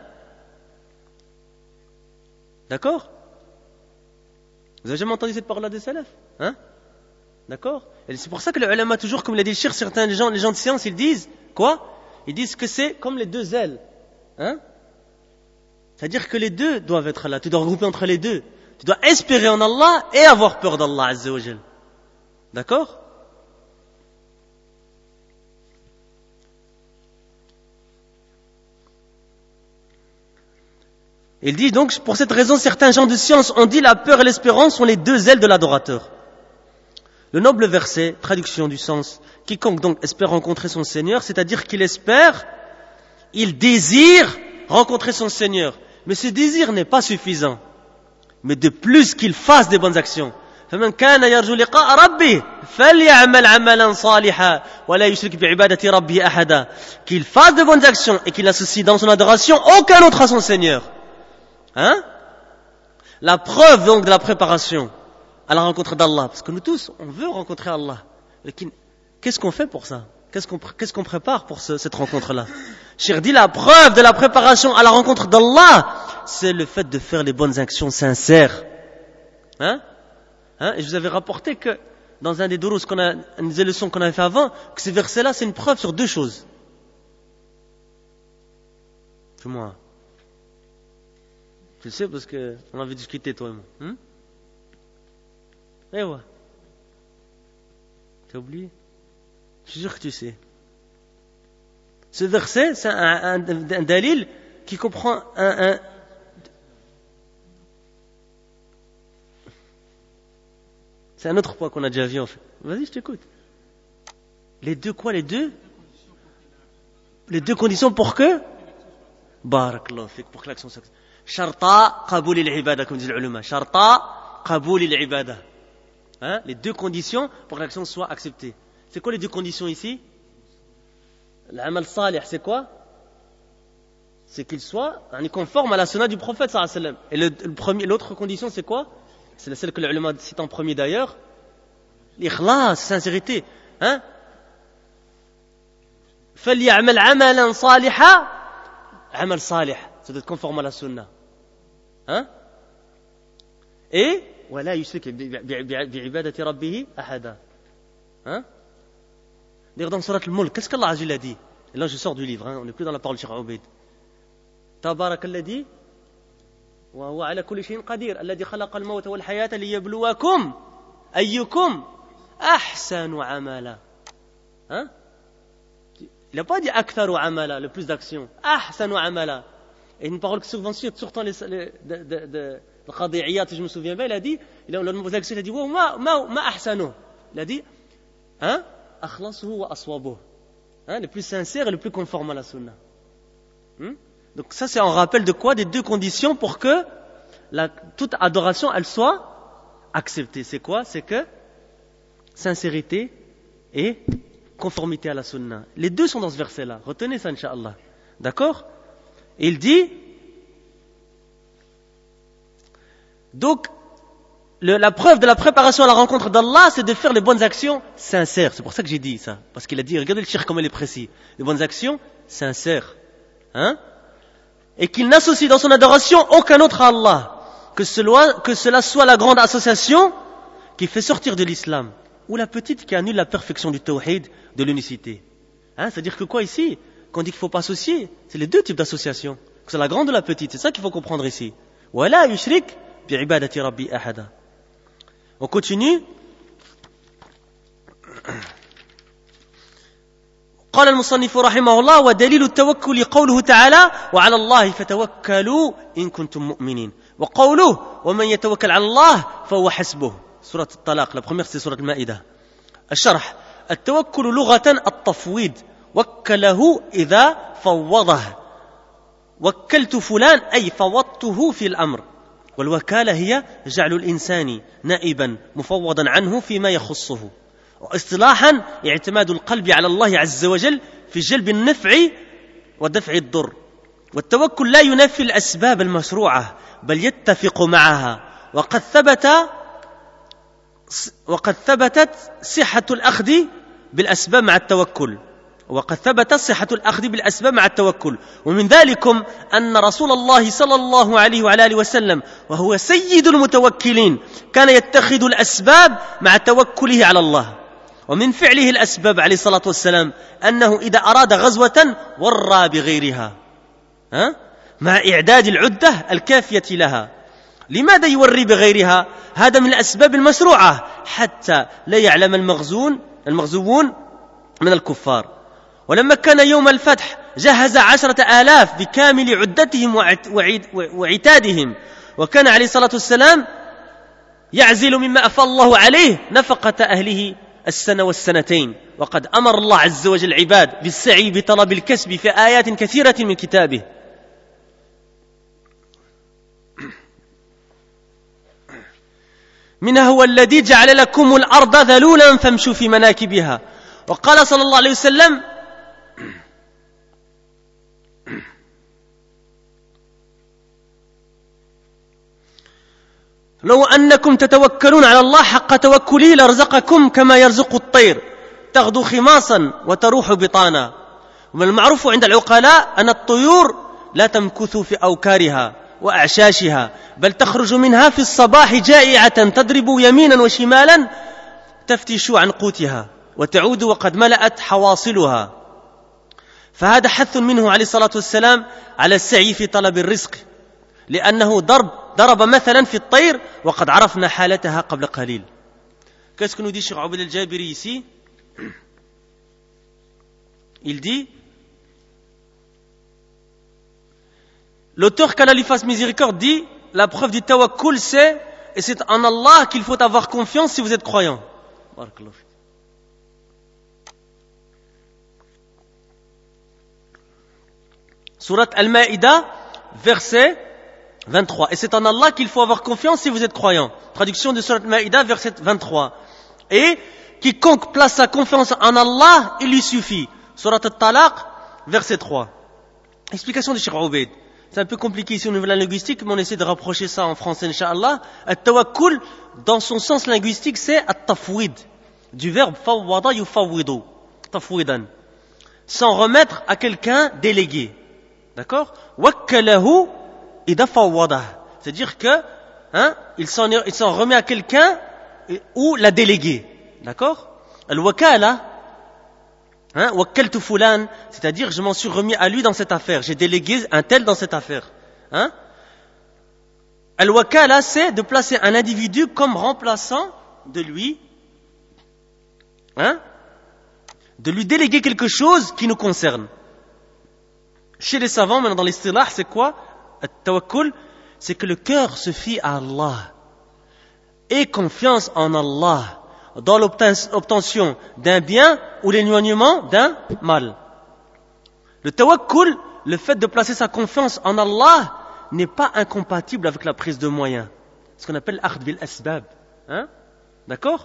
D'accord? Vous avez jamais entendu cette parole-là des salafs? Hein? D'accord? Et c'est pour ça que les ulama, toujours, comme l'a dit le shir, certains gens, les gens de science, ils disent, quoi? Ils disent que c'est comme les deux ailes. Hein? C'est-à-dire que les deux doivent être là. Tu dois regrouper entre les deux. Tu dois espérer en Allah et avoir peur d'Allah Azza wa Jal. D'accord? Il dit donc, pour cette raison, certains gens de science ont dit la peur et l'espérance sont les deux ailes de l'adorateur. Le noble verset, traduction du sens, quiconque donc espère rencontrer son Seigneur, c'est-à-dire qu'il espère, il désire rencontrer son Seigneur. Mais ce désir n'est pas suffisant. Mais de plus qu'il fasse des bonnes actions. فمن كان يرجو لقاء ربه فليعمل عملا صالحا ولا يشرك بعبادة ربه أحدا. Qu'il fasse de bonnes actions et qu'il associe dans son adoration aucun autre à son Seigneur. Hein? La preuve donc de la préparation à la rencontre d'Allah, parce que nous tous on veut rencontrer Allah, mais qu'est-ce qu'on fait pour ça? Qu'est-ce qu'on, qu'est-ce qu'on prépare pour ce, cette rencontre-là? Cheikh dit la preuve de la préparation à la rencontre d'Allah, c'est le fait de faire les bonnes actions sincères. Hein? Hein? Et je vous avais rapporté que dans un des durus qu'on a, une des leçons qu'on avait fait avant, que ces versets-là c'est une preuve sur deux choses. Fais-moi. Tu le sais parce qu'on avait discuté toi et moi. Hum? Eh ouais. T'as oublié? Je suis sûr que tu sais. Ce verset, c'est un, un, un dalil qui comprend un, un c'est un autre point qu'on a déjà vu en fait. Vas-y, je t'écoute. Les deux quoi, les deux Les deux conditions pour que Barakallahu fik, pour que l'action soit Sharta qaboul al-ibada, comme disent les ulama. Sharta qaboul al-ibada. Hein? Les deux conditions pour que l'action soit acceptée. C'est quoi les deux conditions ici? L'amal salih, c'est quoi? C'est qu'il soit conforme à la sunna du prophète sallallahu alayhi wa sallam. Et le, le premier, l'autre condition, c'est quoi? C'est celle que les ulama citent en premier d'ailleurs. L'ikhlas, sincérité. Hein? فَلْيَعْمَلْ عَمَلًا صَالِحًا. Amal salih, ça doit être conforme à la sunna. Hein? Et وَلَا يُشْرِكْ بِعِبَادَةِ رَبِّهِ أَحَدًا. Hein? D'ailleurs, dans Surat al-Mulk, qu'est-ce qu'Allah Azza wa Jalla dit? Et là, je sors du livre, hein, on n'est plus dans la parole de Cheikh Obeid. تبارك الذي وهو على كل شيء قدير الذي خلق الموت والحياة ليبلوكم أيكم أحسن عملا. Hein? Il n'a pas dit أكثر عملا, le plus d'action. أحسن عملا. Et une parole qui souvent cite, surtout les, les, de, de, de, le Qadi'iyat, si je me souviens bien, il a dit, il a posé la question, il a dit, ما, ما, ما أحسنه. Il a dit, hein? أخلصه وأصوابه. Hein? Le plus sincère et le plus conforme à la sunna. Hmm? Donc ça c'est un rappel de quoi? Des deux conditions pour que la, toute adoration elle soit acceptée. C'est quoi? C'est que sincérité et conformité à la sunna. Les deux sont dans ce verset là. Retenez ça incha'Allah. D'accord? Et il dit donc le, la preuve de la préparation à la rencontre d'Allah, c'est de faire les bonnes actions sincères. C'est pour ça que j'ai dit ça. Parce qu'il a dit, regardez le shirk comme il est précis. Les bonnes actions sincères. Hein? Et qu'il n'associe dans son adoration aucun autre à Allah, que cela, que cela soit la grande association qui fait sortir de l'islam, ou la petite qui annule la perfection du tawhid, de l'unicité. Hein, c'est-à-dire que quoi ici? Quand on dit qu'il ne faut pas associer, c'est les deux types d'associations, que c'est la grande ou la petite, c'est ça qu'il faut comprendre ici. Wala yushrik bi'ibadati rabbi ahada. On continue. قال المصنف رحمه الله ودليل التوكل قوله تعالى وعلى الله فتوكلوا إن كنتم مؤمنين وقوله ومن يتوكل على الله فهو حسبه سورة الطلاق la première c'est سورة المائدة الشرح التوكل لغة التفويض وكله إذا فوضه وكلت فلان أي فوضته في الأمر والوكالة هي جعل الإنسان نائبا مفوضا عنه فيما يخصه واصطلاحا اعتماد القلب على الله عز وجل في جلب النفع ودفع الضر والتوكل لا ينافي الأسباب المشروعة بل يتفق معها وقد ثبت وقد ثبتت صحة الأخذ بالأسباب مع التوكل وقد ثبت صحة الأخذ بالأسباب مع التوكل ومن ذلكم أن رسول الله صلى الله عليه وعلى آله وسلم وهو سيد المتوكلين كان يتخذ الأسباب مع توكله على الله ومن فعله الأسباب عليه الصلاة والسلام أنه إذا أراد غزوة ورى بغيرها ها؟ مع إعداد العدة الكافية لها لماذا يوري بغيرها؟ هذا من الأسباب المشروعة حتى لا يعلم المغزون المغزوون من الكفار ولما كان يوم الفتح جهز عشرة آلاف بكامل عدتهم وعتادهم وكان عليه الصلاة والسلام يعزل مما أفى الله عليه نفقة أهله السنة والسنتين وقد أمر الله عز وجل العباد بالسعي بطلب الكسب في آيات كثيرة من كتابه منها هو الذي جعل لكم الأرض ذلولا فامشوا في مناكبها وقال صلى الله عليه وسلم لو أنكم تتوكلون على الله حق توكله لرزقكم كما يرزق الطير تغدو خماصا وتروح بطانا والمعروف عند العقلاء أن الطيور لا تمكث في أوكارها وأعشاشها بل تخرج منها في الصباح جائعة تضرب يمينا وشمالا تفتش عن قوتها وتعود وقد ملأت حواصلها فهذا حث منه عليه الصلاة والسلام على السعي في طلب الرزق لأنه ضرب ضرب مثلا في الطير وقد عرفنا حالتها قبل قليل. Qu'est-ce que nous dit Cheikh Obeid al-Jabiri ici? Il dit, l'auteur qu'Allah lui fasse miséricorde dit, la preuve du tawakkul c'est, et c'est en Allah qu'il faut avoir confiance si vous êtes croyant. Surat Al-Ma'idah, verset vingt-trois. Et c'est en Allah qu'il faut avoir confiance si vous êtes croyant. Traduction de Surat Al-Ma'idah, verset vingt-trois. Et quiconque place sa confiance en Allah, il lui suffit. Surat Al-Talaq, verset trois. Explication de Cheikh Obeid. C'est un peu compliqué ici au niveau de la linguistique, mais on essaie de rapprocher ça en français, Inch'Allah. At-tawakkul, dans son sens linguistique, c'est at-tafwid. Du verbe fawwada yufawwidu. Tafwidan. S'en remettre à quelqu'un délégué. D'accord? Wakkalahu ida fawwada. C'est-à-dire que, hein, il s'en, il s'en remet à quelqu'un ou l'a délégué. D'accord? Al-wakala, hein, wakkaltu fulan, c'est-à-dire je m'en suis remis à lui dans cette affaire. J'ai délégué un tel dans cette affaire. Hein? Al-wakala, c'est de placer un individu comme remplaçant de lui, hein, de lui déléguer quelque chose qui nous concerne. Chez les savants, maintenant dans l'istilah, c'est quoi? At-tawakkul, c'est que le cœur se fie à Allah. Et confiance en Allah dans l'obtention d'un bien ou l'éloignement d'un mal. Le tawakkul, le fait de placer sa confiance en Allah, n'est pas incompatible avec la prise de moyens. Ce qu'on appelle l'akhd bil asbab. Hein? D'accord?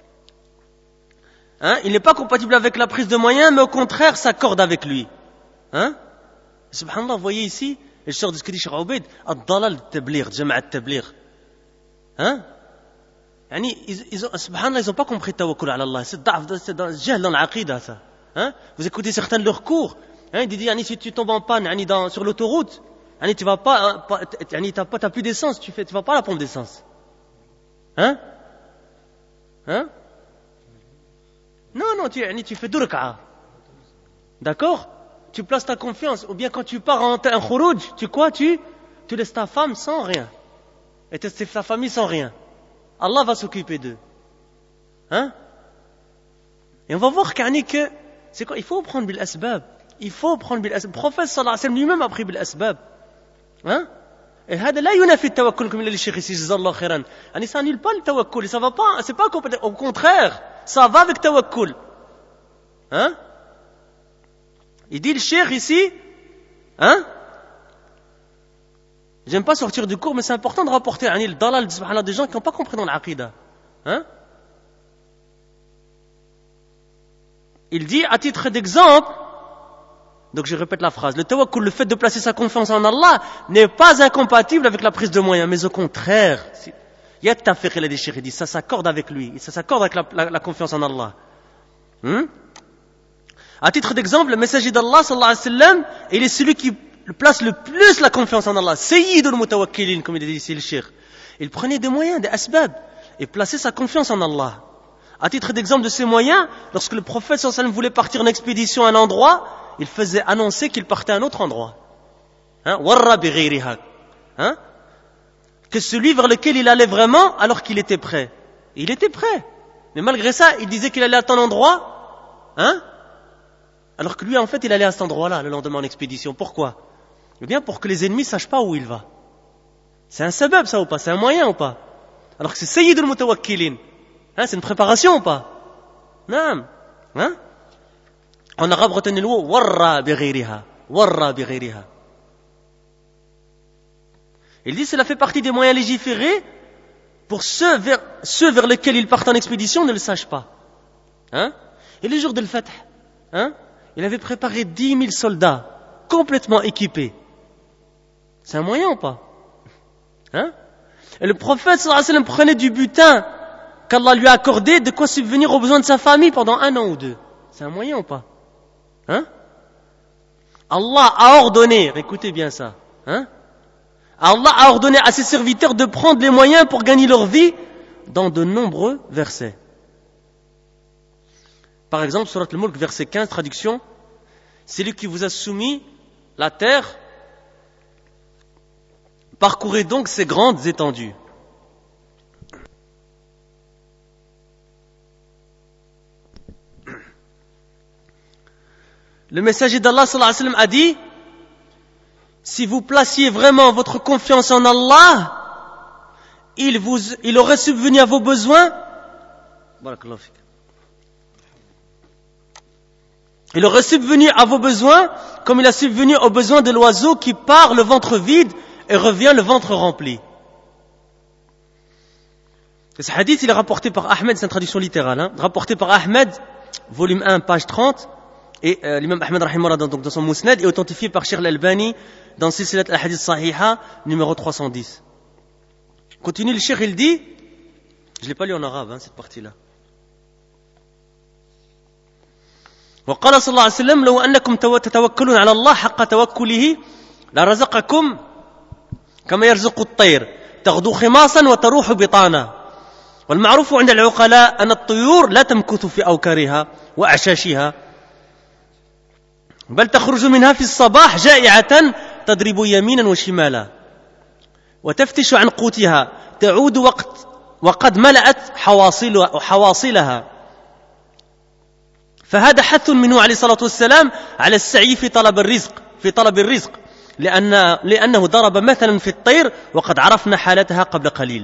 Hein? Il n'est pas compatible avec la prise de moyens, mais au contraire s'accorde avec lui. Hein? Subhanallah, vous voyez ici, et je sors de ce que dit Cheikh Obeid, ad-dalal al-tabligh, jama'a al-tabligh. Hein? Yani, ils, ils ont, subhanallah, ils n'ont pas compris tawakkul ala Allah. C'est dans le jahl dans l'aqidah, ça. Hein? Vous écoutez certains de leurs cours. Hein? Ils disent, yani, si tu tombes en panne, yani, dans, sur l'autoroute, yani, tu vas pas, pas yani, t'as pas, t'as plus d'essence, tu fais, tu vas pas à la pompe d'essence. Hein? Hein? Non, non, tu, yani, tu fais deux raka'a. D'accord? Tu places ta confiance, ou bien quand tu pars en un khurouj, tu quoi, tu, tu laisses ta femme sans rien. Et ta famille sans rien. Allah va s'occuper d'eux. Hein? Et on va voir qu'ani que, c'est quoi? Il faut prendre bil asbab. Il faut prendre bil asbab. Le prophète sallallahu alayhi wa sallam lui-même a pris bil asbab. Hein? Et hada la yunafi tawakkul comme il a dit Cheikh ici, jazallahu khairan. Yani ça annule pas le tawakkul. Ça va pas, c'est pas complètement, au contraire, ça va avec tawakkul. Hein? Il dit le Cheikh ici, hein? J'aime pas sortir du cours, mais c'est important de rapporter le dalal subhanallah des gens qui n'ont pas compris dans l'aqidah. Hein? Il dit, à titre d'exemple, donc je répète la phrase, le tawakkul, le fait de placer sa confiance en Allah, n'est pas incompatible avec la prise de moyens, mais au contraire, il y a tafiq, il a dit, il dit, ça s'accorde avec lui, ça s'accorde avec la, la, la confiance en Allah. Hein? À titre d'exemple, le messager d'Allah, sallallahu alayhi wa sallam, il est celui qui place le plus la confiance en Allah. Sayyidul mutawakkilin, comme il dit ici le cheikh. Il prenait des moyens, des asbab, et plaçait sa confiance en Allah. À titre d'exemple de ces moyens, lorsque le prophète sallallahu alayhi wa sallam voulait partir en expédition à un endroit, il faisait annoncer qu'il partait à un autre endroit. Hein? Warra bi ghayriha. Hein? Que celui vers lequel il allait vraiment, alors qu'il était prêt. Il était prêt. Mais malgré ça, il disait qu'il allait à tel endroit, hein? Alors que lui, en fait, il allait à cet endroit-là, le lendemain en expédition. Pourquoi? Eh bien, pour que les ennemis ne sachent pas où il va. C'est un sabab, ça ou pas? C'est un moyen ou pas? Alors que c'est Sayyidul Mutawakkilin. Hein, c'est une préparation ou pas? Non. Hein? En arabe, retenez le mot warra bi ghayriha. Warra bi ghayriha. Il dit, cela fait partie des moyens légiférés pour ceux vers, ceux vers lesquels ils partent en expédition ne le sachent pas. Hein? Et le jour de l'Fath, hein? Il avait préparé dix mille soldats complètement équipés. C'est un moyen ou pas? Hein? Et le prophète sallallahu alayhi wa sallam prenait du butin qu'Allah lui a accordé de quoi subvenir aux besoins de sa famille pendant un an ou deux. C'est un moyen ou pas? Hein? Allah a ordonné, écoutez bien ça, hein? Allah a ordonné à ses serviteurs de prendre les moyens pour gagner leur vie dans de nombreux versets. Par exemple, Surat Al-Mulk, verset quinze, traduction, c'est lui qui vous a soumis la terre Parcourez donc ces grandes étendues. Le messager d'Allah sallallahu alayhi wa sallam a dit, si vous placiez vraiment votre confiance en Allah, il, vous, il aurait subvenu à vos besoins. Il aurait subvenu à vos besoins comme il a subvenu aux besoins de l'oiseau qui part le ventre vide et revient le ventre rempli. Et ce hadith, il est rapporté par Ahmed, c'est une traduction littérale, hein, rapporté par Ahmed, volume un, page trente, et euh, l'imam Ahmed rahimahullah donc dans son Musnad, et authentifié par Sheikh al-Albani dans Silsilat al-Hadith Sahiha, numéro trois cent dix. Continue le Sheikh, il dit, je ne l'ai pas lu en arabe, hein, cette partie-là. وقال صلى الله عليه وسلم لو أنكم تتوكلون على الله حق توكله لرزقكم كما يرزق الطير تغدو خماصا وتروح بطانا والمعروف عند العقلاء أن الطيور لا تمكث في أوكارها وأعشاشها بل تخرج منها في الصباح جائعة تضرب يمينا وشمالا وتفتش عن قوتها تعود وقت وقد ملأت حواصلها, حواصلها فهذا حث منه عليه الصلاة والسلام على السعي في طلب الرزق في طلب الرزق لأن لأنه ضرب مثلا في الطير وقد عرفنا حالتها قبل قليل.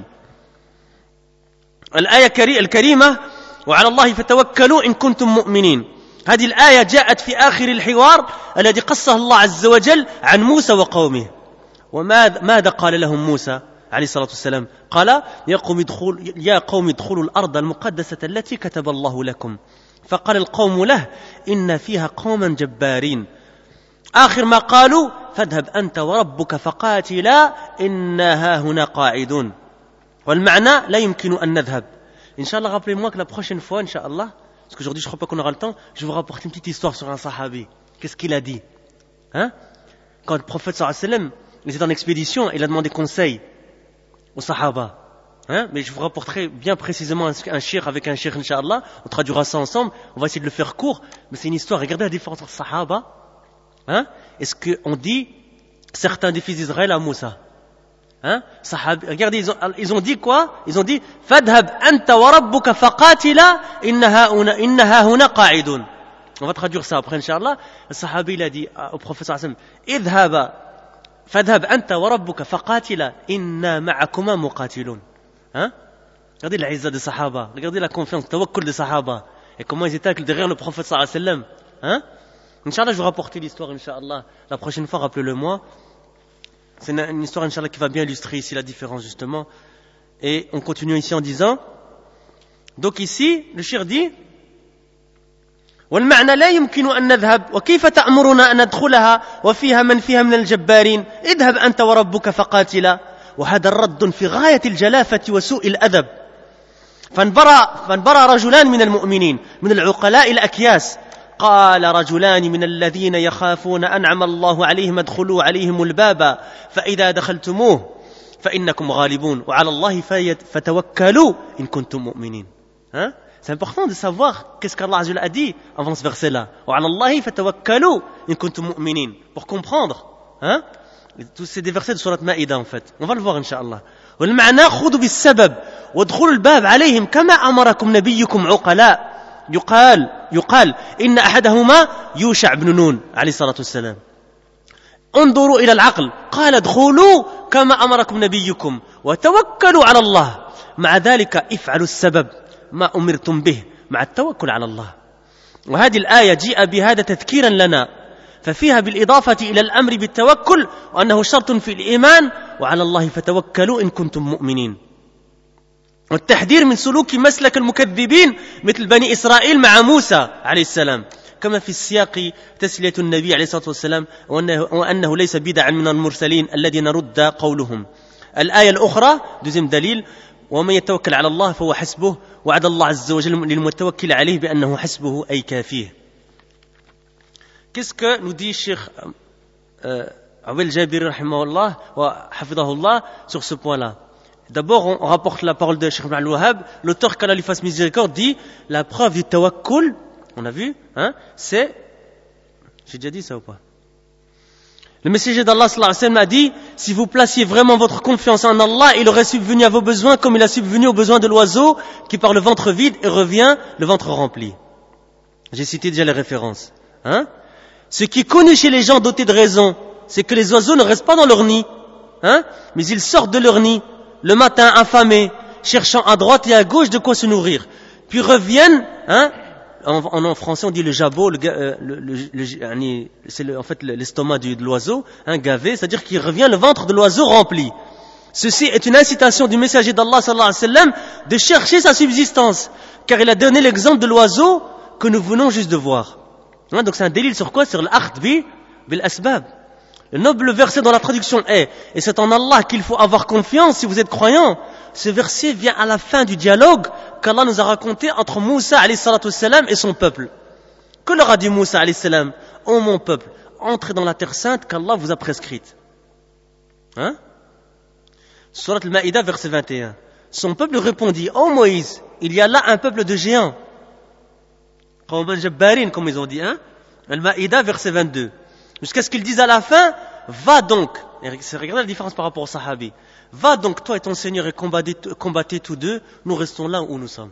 الآية الكريمة وعلى الله فتوكلوا إن كنتم مؤمنين. هذه الآية جاءت في آخر الحوار الذي قصه الله عز وجل عن موسى وقومه. وماذا قال لهم موسى عليه الصلاة والسلام؟ قال يا قوم ادخلوا يا قوم ادخلوا الأرض المقدسة التي كتب الله لكم. فقال القوم له إن فيها قوما جبارين. آخر ما قالوا فاذهب أنت وربك فقاتلا إنا هنا قاعدون. والمعنى لا يمكن أن نذهب. Inch'Allah, rappelez-moi que la prochaine fois, Inch'Allah, parce qu'aujourd'hui je ne crois pas qu'on aura le temps, je vais vous rapporter une petite histoire sur un sahabi. Qu'est-ce qu'il a dit, hein? Quand le prophète sallallahu alayhi wa sallam, il était en expédition, il a demandé conseil aux sahaba. Hein? Mais je vous rapporterai bien précisément un, un shir avec un shir, Inch'Allah. On traduira ça ensemble. On va essayer de le faire court. Mais c'est une histoire. Regardez la différence entre sahaba. Hein? Est-ce qu'on dit certains des fils d'Israël à Moussa? Hein? Sahabi, regardez, ils ont, ils ont dit quoi? Ils ont dit Fadhab anta wa rabbuka faqatila innaha huna qa'idun. On va traduire ça après, Inch'Allah. Le sahabi, il a dit au prophète sallallahu alayhi wa sallam Idhaba Fadhab anta wa rabbuka faqatila inna ma'akuma muqatilun. Hein? Regardez la izza des sahaba, regardez la confiance, le tawakkul des sahaba, et comment ils étaient derrière le prophète sallallahu alayhi wa sallam. Hein? Inch'Allah, je vais vous rapporter l'histoire, Inch'Allah. La prochaine fois, rappelez-le-moi. C'est une, une histoire, Inch'Allah, qui va bien illustrer ici la différence, justement. Et on continue ici en disant, donc ici, le shir dit, والمعنى لا يمكن أن نذهب وكيف تأمرنا أن ندخلها وفيها من فيها من الجبارين اذهب أنت وربك فقاتلا. وهذا الرد في غاية الجلافة وسوء الأدب. فانبرى, فانبرى رجلان من المؤمنين من العقلاء الأكياس. قال رجلان من الذين يخافون أنعم الله عليهم ادخلوا عليهم الباب فإذا دخلتموه فإنكم غالبون وعلى الله فتوكلوا إن كنتم مؤمنين. Hein? C'est important de savoir qu'est-ce qu'Allah Azza wa Jalla a dit avant ce verset-là. وعلى الله فتوكلوا إن كنتم مؤمنين. Pour comprendre, hein? Tous ces versets de Surat Maïda en fait. On va le voir Inch'Allah. والمعنى خذوا بالسبب وادخلوا الباب عليهم كما أمركم نبيكم عقلاء. يقال يقال إن أحدهما يوشع بن نون عليه الصلاة والسلام. انظروا إلى العقل قال ادخلوا كما أمركم نبيكم وتوكلوا على الله. مع ذلك افعلوا السبب ما أمرتم به مع التوكل على الله. وهذه الآية جاء بهذا تذكيرا لنا ففيها بالإضافة إلى الأمر بالتوكل وأنه شرط في الإيمان وعلى الله فتوكلوا إن كنتم مؤمنين. والتحذير من سلوك مسلك المكذبين مثل بني إسرائيل مع موسى عليه السلام كما في السياق تسلية النبي عليه الصلاة والسلام وأنه, وأنه ليس بدعا من المرسلين الذين رد قولهم. الآية الأخرى دوزيم دليل ومن يتوكل على الله فهو حسبه وعد الله عز وجل للمتوكل عليه بأنه حسبه أي كافيه. Qu'est-ce que nous dit Cheikh euh, Awel Jabiri rahimahullah wa hafidahullah sur ce point-là? D'abord, on rapporte la parole de Cheikh Ibn al-Wahhab. L'auteur, qu'Allah lui fasse miséricorde, dit la preuve du tawakkul, on a vu, hein, c'est, j'ai déjà dit ça ou pas? Le messager d'Allah sallallahu alayhi wa sallam a dit, si vous placiez vraiment votre confiance en Allah, il aurait subvenu à vos besoins comme il a subvenu aux besoins de l'oiseau qui part le ventre vide et revient le ventre rempli. J'ai cité déjà les références. Hein? Ce qui est connu chez les gens dotés de raison, c'est que les oiseaux ne restent pas dans leur nid, hein? Mais ils sortent de leur nid le matin affamés, cherchant à droite et à gauche de quoi se nourrir, puis reviennent, hein? En, en, en français on dit le jabot, le, euh, le, le, le, c'est le, en fait l'estomac du, de l'oiseau, hein, gavé, c'est-à-dire qu'il revient le ventre de l'oiseau rempli. Ceci est une incitation du messager d'Allah sallallahu alayhi wa sallam de chercher sa subsistance, car il a donné l'exemple de l'oiseau que nous venons juste de voir. Hein, donc c'est un délit sur quoi? Sur l'akhdh bi bil asbab. Le noble verset dans la traduction est, et c'est en Allah qu'il faut avoir confiance si vous êtes croyant. Ce verset vient à la fin du dialogue qu'Allah nous a raconté entre Moussa alayhi salatu wassalam et son peuple. Que leur a dit Moussa alayhi salam? Ô mon peuple, entrez dans la terre sainte qu'Allah vous a prescrite. Hein? Surat al-Ma'idah, verset vingt et un. Son peuple répondit, ô Moïse, il y a là un peuple de géants. Qawman Jabbarin, comme ils ont dit, hein? Al-Ma'idah, verset vingt-deux. Jusqu'à ce qu'ils disent à la fin, va donc, et regardez la différence par rapport aux sahabis, va donc toi et ton Seigneur et combattez, combattez tous deux, nous restons là où nous sommes.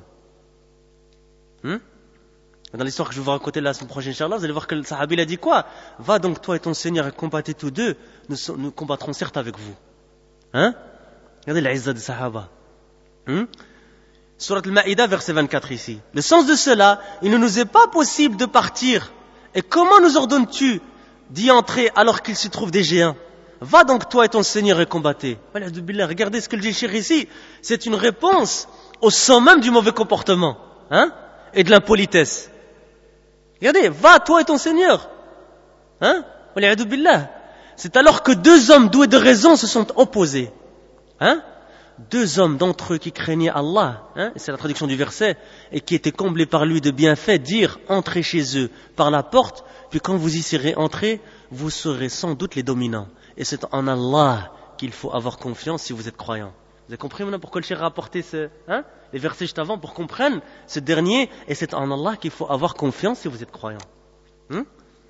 Hmm? Dans l'histoire que je vais vous raconter la semaine prochaine, Inch'Allah, vous allez voir que le sahabi a dit quoi? Va donc toi et ton Seigneur et combattez tous deux, nous, nous combattrons certes avec vous. Hein? Regardez l'izza des sahaba. Hmm? Surat al-Ma'idah, verset vingt-quatre ici. Le sens de cela, il ne nous est pas possible de partir. Et comment nous ordonnes-tu d'y entrer alors qu'il se trouve des géants? Va donc toi et ton Seigneur et combattez. Regardez ce que le dit Cheikh ici. C'est une réponse au summum du mauvais comportement, hein, et de l'impolitesse. Regardez, va toi et ton Seigneur. Hein? C'est alors que deux hommes doués de raison se sont opposés. Hein? Deux hommes d'entre eux qui craignaient Allah, hein, c'est la traduction du verset, et qui étaient comblés par lui de bienfaits, dire, entrez chez eux par la porte, puis quand vous y serez entrés, vous serez sans doute les dominants. Et c'est en Allah qu'il faut avoir confiance si vous êtes croyant. Vous avez compris maintenant pourquoi le Cheikh a apporté ce, hein, les versets juste avant pour comprendre ce dernier, et c'est en Allah qu'il faut avoir confiance si vous êtes croyant. Hmm?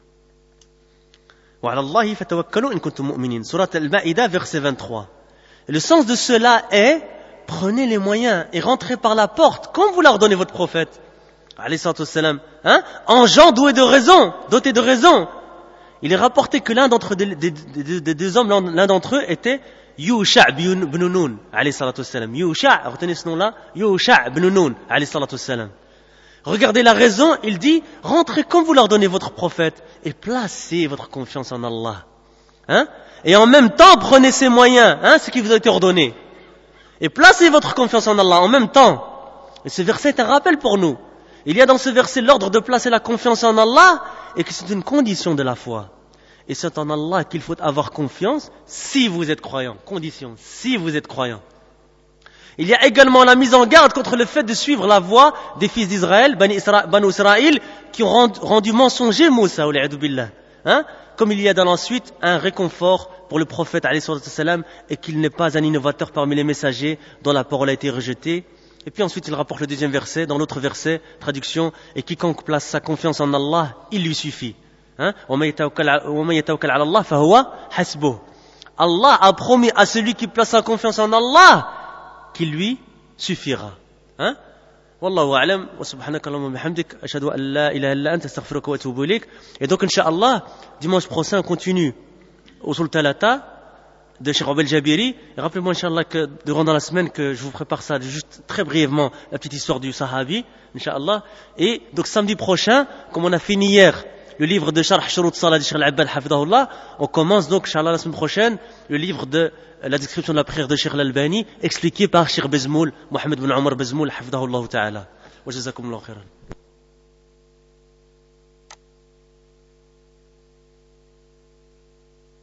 Wa 'ala Allahi fatawakkalu in kuntum mu'minin. Surat al-Ma'idah, verset vingt-trois. Et le sens de cela est, prenez les moyens et rentrez par la porte, comme vous l'a ordonné votre prophète, alayhi salatu wassalam, hein, en gens doués de raison, dotés de raison. Il est rapporté que l'un d'entre des, des, des, des deux hommes, l'un d'entre eux était Yusha' ibn Nun, alayhi salatu wassalam. Yusha', retenez ce nom-là, Yusha' ibn Nun, alayhi salatu wassalam. Regardez la raison, il dit, rentrez comme vous l'ordonnez votre prophète et placez votre confiance en Allah. Hein? Et en même temps, prenez ces moyens, hein, ce qui vous a été ordonné. Et placez votre confiance en Allah en même temps. Et ce verset est un rappel pour nous. Il y a dans ce verset l'ordre de placer la confiance en Allah et que c'est une condition de la foi. Et c'est en Allah qu'il faut avoir confiance si vous êtes croyant. Condition, si vous êtes croyant. Il y a également la mise en garde contre le fait de suivre la voie des fils d'Israël, Bani Israël, qui ont rendu mensonger Moussa, hein, comme il y a dans l'ensuite un réconfort pour le prophète alayhi salam et qu'il n'est pas un innovateur parmi les messagers dont la parole a été rejetée. Et puis ensuite il rapporte le deuxième verset, dans l'autre verset, traduction, et quiconque place sa confiance en Allah, il lui suffit. Hein? Allah a promis à celui qui place sa confiance en Allah qu'il lui suffira. Hein? Wallahu a'lam wa subhanaka Allahumma bihamdik ashhadu an la ilaha illa anta astaghfiruka wa atubu ilayk. Et donc inchallah dimanche prochain on continue au Sultanata de Cheikh Abel Jabiri. Et rappelez-moi inchallah que durant dans la semaine que je vous prépare ça juste très brièvement la petite histoire du Sahabi inchallah. Et donc samedi prochain comme on a fini hier le livre de Sharh Shurut Salah de Cheikh Al-Abbad hafidahullah, on commence donc inchallah la semaine prochaine le livre de la description de la prière de Cheikh Al-Albani expliqué par Cheikh Bezmoul, Mohamed bin Omar Bezmoul hafidahullah ta'ala. Wa jazakumullahu khairan.